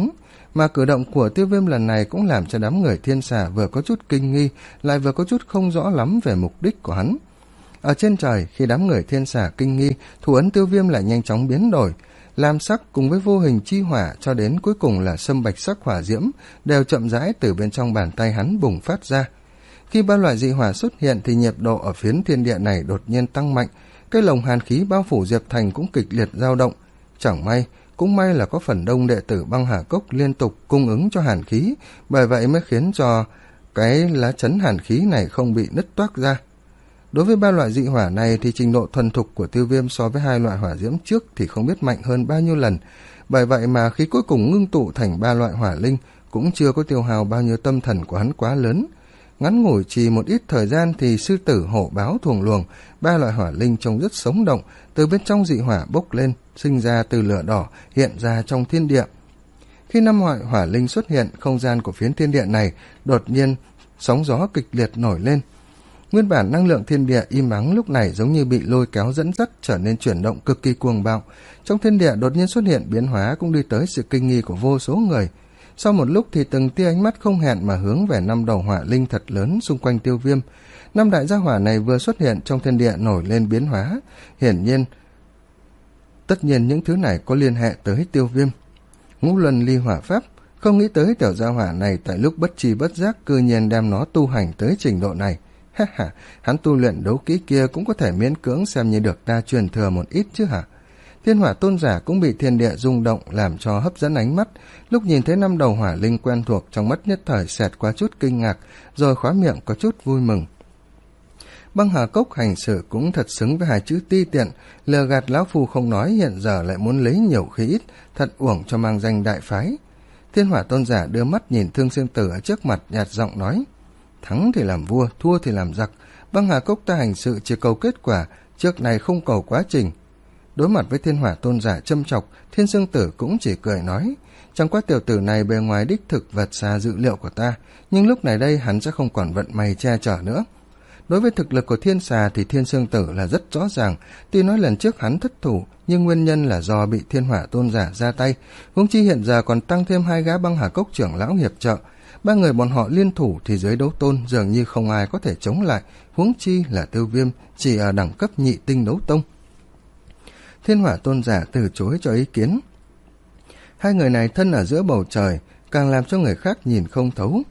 mà cử động của Tiêu Viêm lần này cũng làm cho đám người thiên xà vừa có chút kinh nghi, lại vừa có chút không rõ lắm về mục đích của hắn. Ở trên trời, khi đám người thiên xà kinh nghi, thủ ấn Tiêu Viêm lại nhanh chóng biến đổi, lam sắc cùng với vô hình chi hỏa cho đến cuối cùng là sâm bạch sắc hỏa diễm đều chậm rãi từ bên trong bàn tay hắn bùng phát ra. Khi ba loại dị hỏa xuất hiện thì nhiệt độ ở phiến thiên địa này đột nhiên tăng mạnh, cái lồng hàn khí bao phủ Diệp Thành cũng kịch liệt dao động. Chẳng may, cũng may là có phần đông đệ tử Băng Hà Cốc liên tục cung ứng cho hàn khí, bởi vậy mới khiến cho cái lá chắn hàn khí này không bị nứt toác ra. Đối với ba loại dị hỏa này thì trình độ thuần thục của Tiêu Viêm so với hai loại hỏa diễm trước thì không biết mạnh hơn bao nhiêu lần, bởi vậy mà khi cuối cùng ngưng tụ thành ba loại hỏa linh cũng chưa có tiêu hao bao nhiêu tâm thần của hắn quá lớn. Ngắn ngủi chỉ một ít thời gian thì sư tử, hổ báo, thuồng luồng, ba loại hỏa linh trông rất sống động, từ bên trong dị hỏa bốc lên, sinh ra từ lửa đỏ, hiện ra trong thiên địa. Khi năm loại hỏa linh xuất hiện, không gian của phiến thiên địa này đột nhiên sóng gió kịch liệt nổi lên. Nguyên bản năng lượng thiên địa im ắng lúc này giống như bị lôi kéo dẫn dắt trở nên chuyển động cực kỳ cuồng bạo. Trong thiên địa đột nhiên xuất hiện biến hóa cũng đi tới sự kinh nghi của vô số người. Sau một lúc thì từng tia ánh mắt không hẹn mà hướng về năm đầu hỏa linh thật lớn xung quanh Tiêu Viêm. Năm đại gia hỏa này vừa xuất hiện trong thiên địa nổi lên biến hóa. Hiển nhiên, tất nhiên những thứ này có liên hệ tới Tiêu Viêm. Ngũ luân ly hỏa pháp, không nghĩ tới tiểu gia hỏa này tại lúc bất tri bất giác cư nhiên đem nó tu hành tới trình độ này. Ha ha, hắn tu luyện đấu kỹ kia cũng có thể miễn cưỡng xem như được ta truyền thừa một ít chứ hả? Thiên hỏa tôn giả cũng bị thiên địa rung động làm cho hấp dẫn ánh mắt, lúc nhìn thấy năm đầu hỏa linh quen thuộc trong mắt nhất thời xẹt qua chút kinh ngạc, rồi khóe miệng có chút vui mừng. Băng Hà Cốc hành xử cũng thật xứng với hai chữ ti tiện, lừa gạt lão phu không nói, hiện giờ lại muốn lấy nhiều khi ít, thật uổng cho mang danh đại phái. Thiên hỏa tôn giả đưa mắt nhìn Thương Xương Tử ở trước mặt, nhạt giọng nói: thắng thì làm vua, thua thì làm giặc, Băng Hà Cốc ta hành sự chỉ cầu kết quả, trước này không cầu quá trình. Đối mặt với thiên hỏa tôn giả châm chọc, Thiên Xương Tử cũng chỉ cười nói: chẳng qua tiểu tử này bề ngoài đích thực vượt xa dự liệu của ta, nhưng lúc này đây hắn sẽ không còn vận may che chở nữa. Đối với thực lực của thiên xà thì Thiên Xương Tử là rất rõ ràng, tuy nói lần trước hắn thất thủ, nhưng nguyên nhân là do bị thiên hỏa tôn giả ra tay, huống chi hiện giờ còn tăng thêm hai gã Băng Hà Cốc trưởng lão hiệp trợ. Ba người bọn họ liên thủ thì dưới đấu tôn dường như không ai có thể chống lại, huống chi là Tiêu Viêm chỉ ở đẳng cấp nhị tinh đấu tông. Thiên hỏa tôn giả từ chối cho ý kiến. Hai người này thân ở giữa bầu trời, càng làm cho người khác nhìn không thấu.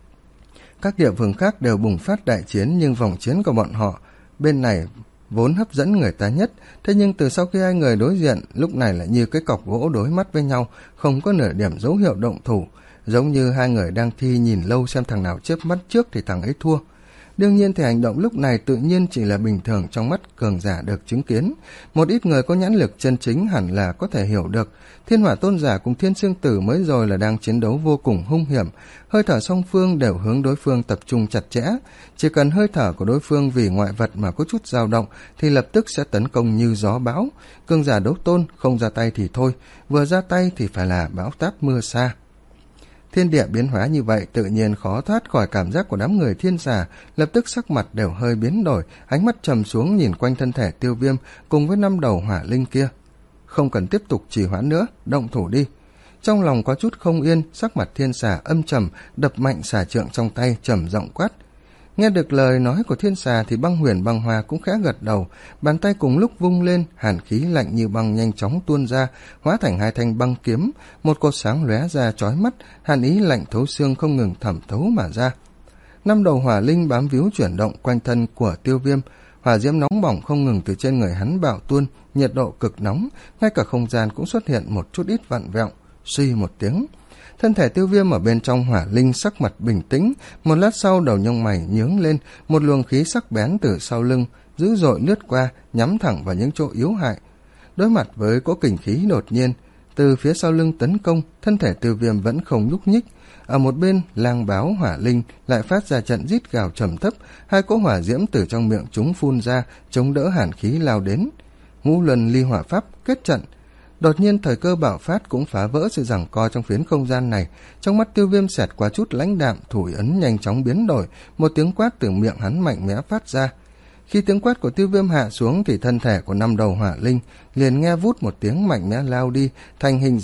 Các địa phương khác đều bùng phát đại chiến, nhưng vòng chiến của bọn họ bên này vốn hấp dẫn người ta nhất, thế nhưng từ sau khi hai người đối diện, lúc này lại như cái cọc gỗ đối mắt với nhau, không có nửa điểm dấu hiệu động thủ, giống như hai người đang thi nhìn lâu xem thằng nào chớp mắt trước thì thằng ấy thua. Đương nhiên thì hành động lúc này tự nhiên chỉ là bình thường trong mắt cường giả được chứng kiến. Một ít người có nhãn lực chân chính hẳn là có thể hiểu được. Thiên hỏa tôn giả cùng Thiên Xương Tử mới rồi là đang chiến đấu vô cùng hung hiểm. Hơi thở song phương đều hướng đối phương tập trung chặt chẽ. Chỉ cần hơi thở của đối phương vì ngoại vật mà có chút dao động thì lập tức sẽ tấn công như gió bão. Cường giả đấu tôn không ra tay thì thôi, vừa ra tay thì phải là bão táp mưa sa. Thiên địa biến hóa như vậy tự nhiên khó thoát khỏi cảm giác của đám người thiên xà, lập tức sắc mặt đều hơi biến đổi, ánh mắt trầm xuống nhìn quanh thân thể Tiêu Viêm cùng với năm đầu hỏa linh kia. Không cần tiếp tục trì hoãn nữa, động thủ đi. Trong lòng có chút không yên, sắc mặt thiên xà âm trầm, đập mạnh xà trượng trong tay, trầm giọng quát. Nghe được lời nói của thiên xà thì Băng Huyền Băng Hoa cũng khẽ gật đầu, bàn tay cùng lúc vung lên, hàn khí lạnh như băng nhanh chóng tuôn ra, hóa thành hai thanh băng kiếm, một cột sáng lóe ra chói mắt, hàn ý lạnh thấu xương không ngừng thẩm thấu mà ra. Năm đầu hỏa linh bám víu chuyển động quanh thân của Tiêu Viêm, hỏa diễm nóng bỏng không ngừng từ trên người hắn bạo tuôn, nhiệt độ cực nóng, ngay cả không gian cũng xuất hiện một chút ít vặn vẹo. Suy một tiếng, thân thể Tiêu Viêm ở bên trong hỏa linh sắc mặt bình tĩnh, một lát sau đầu nhông mày nhướng lên, một luồng khí sắc bén từ sau lưng dữ dội lướt qua, nhắm thẳng vào những chỗ yếu hại. Đối mặt với cỗ kình khí đột nhiên từ phía sau lưng tấn công, thân thể Tiêu Viêm vẫn không nhúc nhích. Ở một bên, lang báo hỏa linh lại phát ra trận rít gào trầm thấp, hai cỗ hỏa diễm từ trong miệng chúng phun ra, chống đỡ hàn khí lao đến. Ngũ luân ly hỏa pháp kết trận. Đột nhiên thời cơ bạo phát cũng phá vỡ sự giằng co trong phiến không gian này. Trong mắt Tiêu Viêm xẹt qua chút lãnh đạm, thủ ấn nhanh chóng biến đổi, một tiếng quát từ miệng hắn mạnh mẽ phát ra. Khi tiếng quát của Tiêu Viêm hạ xuống thì thân thể của năm đầu hỏa linh liền nghe vút một tiếng mạnh mẽ lao đi thành hình dạng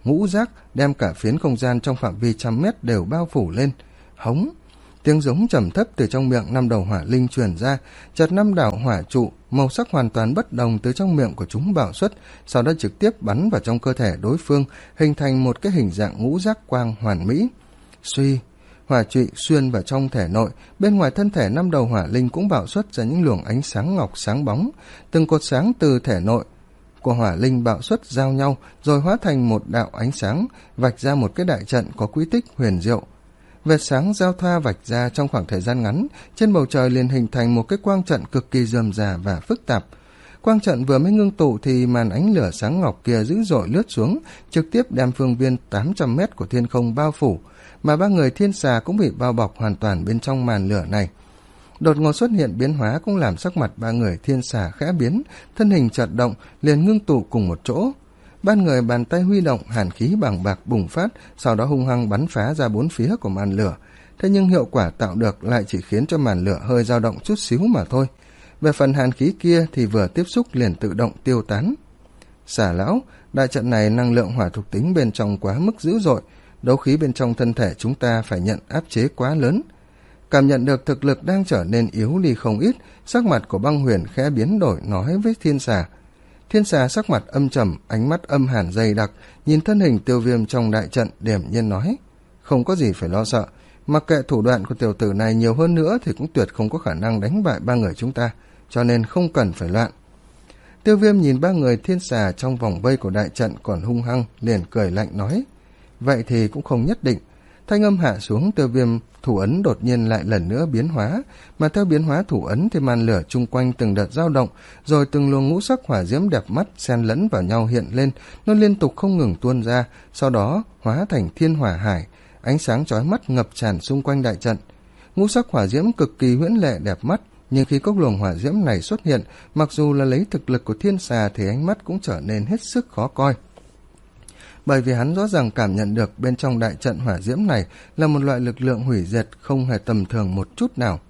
ngũ giác đem cả phiến không gian trong phạm vi trăm mét đều bao phủ lên. Hống! Tiếng giống trầm thấp từ trong miệng năm đầu hỏa linh truyền ra, chợt năm đạo hỏa trụ màu sắc hoàn toàn bất đồng từ trong miệng của chúng bạo xuất, sau đó trực tiếp bắn vào trong cơ thể đối phương, hình thành một cái hình dạng ngũ giác quang hoàn mỹ. Suy, hỏa trụ xuyên vào trong thể nội, bên ngoài thân thể năm đầu hỏa linh cũng bạo xuất ra những luồng ánh sáng ngọc sáng bóng, từng cột sáng từ thể nội của hỏa linh bạo xuất giao nhau, rồi hóa thành một đạo ánh sáng, vạch ra một cái đại trận có quy tích huyền diệu. Vệt sáng giao thoa vạch ra trong khoảng thời gian ngắn, trên bầu trời liền hình thành một cái quang trận cực kỳ rườm rà và phức tạp. Quang trận vừa mới ngưng tụ thì màn ánh lửa sáng ngọc kia dữ dội lướt xuống, trực tiếp đem phương viên tám trăm mét của thiên không bao phủ, mà ba người thiên xà cũng bị bao bọc hoàn toàn bên trong màn lửa này. Đột ngột xuất hiện biến hóa cũng làm sắc mặt ba người thiên xà khẽ biến, thân hình chợt động, liền ngưng tụ cùng một chỗ. Ba người bàn tay huy động, hàn khí bàng bạc bùng phát, sau đó hung hăng bắn phá ra bốn phía của màn lửa. Thế nhưng hiệu quả tạo được lại chỉ khiến cho màn lửa hơi dao động chút xíu mà thôi. Về phần hàn khí kia thì vừa tiếp xúc liền tự động tiêu tán. Xà lão, đại trận này năng lượng hỏa thuộc tính bên trong quá mức dữ dội, đấu khí bên trong thân thể chúng ta phải nhận áp chế quá lớn. Cảm nhận được thực lực đang trở nên yếu đi không ít, sắc mặt của Băng Huyền khẽ biến đổi nói với thiên xà. Thiên xà sắc mặt âm trầm, ánh mắt âm hàn dày đặc, nhìn thân hình Tiêu Viêm trong đại trận, điềm nhiên nói: không có gì phải lo sợ, mặc kệ thủ đoạn của tiểu tử này nhiều hơn nữa thì cũng tuyệt không có khả năng đánh bại ba người chúng ta, cho nên không cần phải loạn. Tiêu Viêm nhìn ba người thiên xà trong vòng vây của đại trận còn hung hăng, liền cười lạnh nói: vậy thì cũng không nhất định. Thanh âm hạ xuống, Tiêu Viêm thủ ấn đột nhiên lại lần nữa biến hóa, mà theo biến hóa thủ ấn thì màn lửa chung quanh từng đợt dao động, rồi từng luồng ngũ sắc hỏa diễm đẹp mắt xen lẫn vào nhau hiện lên, nó liên tục không ngừng tuôn ra, sau đó hóa thành thiên hỏa hải, ánh sáng chói mắt ngập tràn xung quanh đại trận. Ngũ sắc hỏa diễm cực kỳ huyễn lệ đẹp mắt, nhưng khi các luồng hỏa diễm này xuất hiện, mặc dù là lấy thực lực của thiên xà thì ánh mắt cũng trở nên hết sức khó coi. Bởi vì hắn rõ ràng cảm nhận được bên trong đại trận hỏa diễm này là một loại lực lượng hủy diệt không hề tầm thường một chút nào.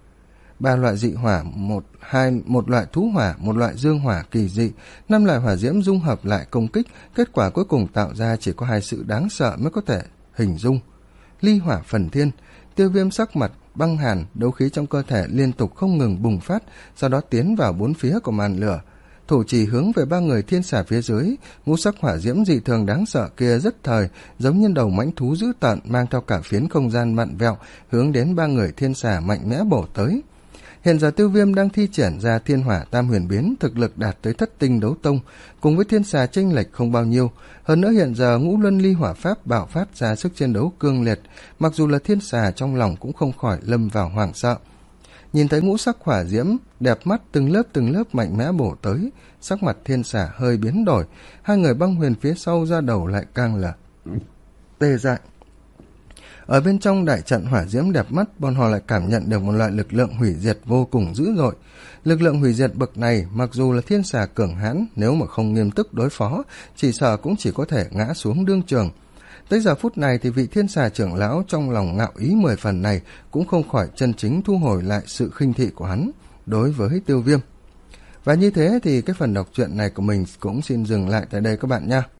Ba loại dị hỏa, một, hai, một loại thú hỏa, một loại dương hỏa kỳ dị, năm loại hỏa diễm dung hợp lại công kích, kết quả cuối cùng tạo ra chỉ có hai sự đáng sợ mới có thể hình dung. Ly hỏa phần thiên. Tiêu Viêm sắc mặt băng hàn, đấu khí trong cơ thể liên tục không ngừng bùng phát, sau đó tiến vào bốn phía của màn lửa. Thủ chỉ hướng về ba người thiên xà phía dưới, ngũ sắc hỏa diễm dị thường đáng sợ kia rất thời, giống như đầu mãnh thú dữ tợn mang theo cả phiến không gian mặn vẹo, hướng đến ba người thiên xà mạnh mẽ bổ tới. Hiện giờ Tiêu Viêm đang thi triển ra thiên hỏa tam huyền biến, thực lực đạt tới thất tinh đấu tông, cùng với thiên xà chênh lệch không bao nhiêu. Hơn nữa hiện giờ ngũ luân ly hỏa pháp bạo phát ra sức chiến đấu cương liệt, mặc dù là thiên xà trong lòng cũng không khỏi lâm vào hoảng sợ. Nhìn thấy ngũ sắc hỏa diễm đẹp mắt từng lớp từng lớp mạnh mẽ bổ tới, sắc mặt thiên xà hơi biến đổi, hai người Băng Huyền phía sau ra đầu lại càng là tê dại. Ở bên trong đại trận hỏa diễm đẹp mắt, bọn họ lại cảm nhận được một loại lực lượng hủy diệt vô cùng dữ dội. Lực lượng hủy diệt bậc này, mặc dù là thiên xà cường hãn, nếu mà không nghiêm túc đối phó, chỉ sợ cũng chỉ có thể ngã xuống đương trường. Tới giờ phút này thì vị thiên xà trưởng lão trong lòng ngạo ý mười phần này cũng không khỏi chân chính thu hồi lại sự khinh thị của hắn đối với Tiêu Viêm. Và như thế thì cái phần đọc truyện này của mình cũng xin dừng lại tại đây các bạn nha.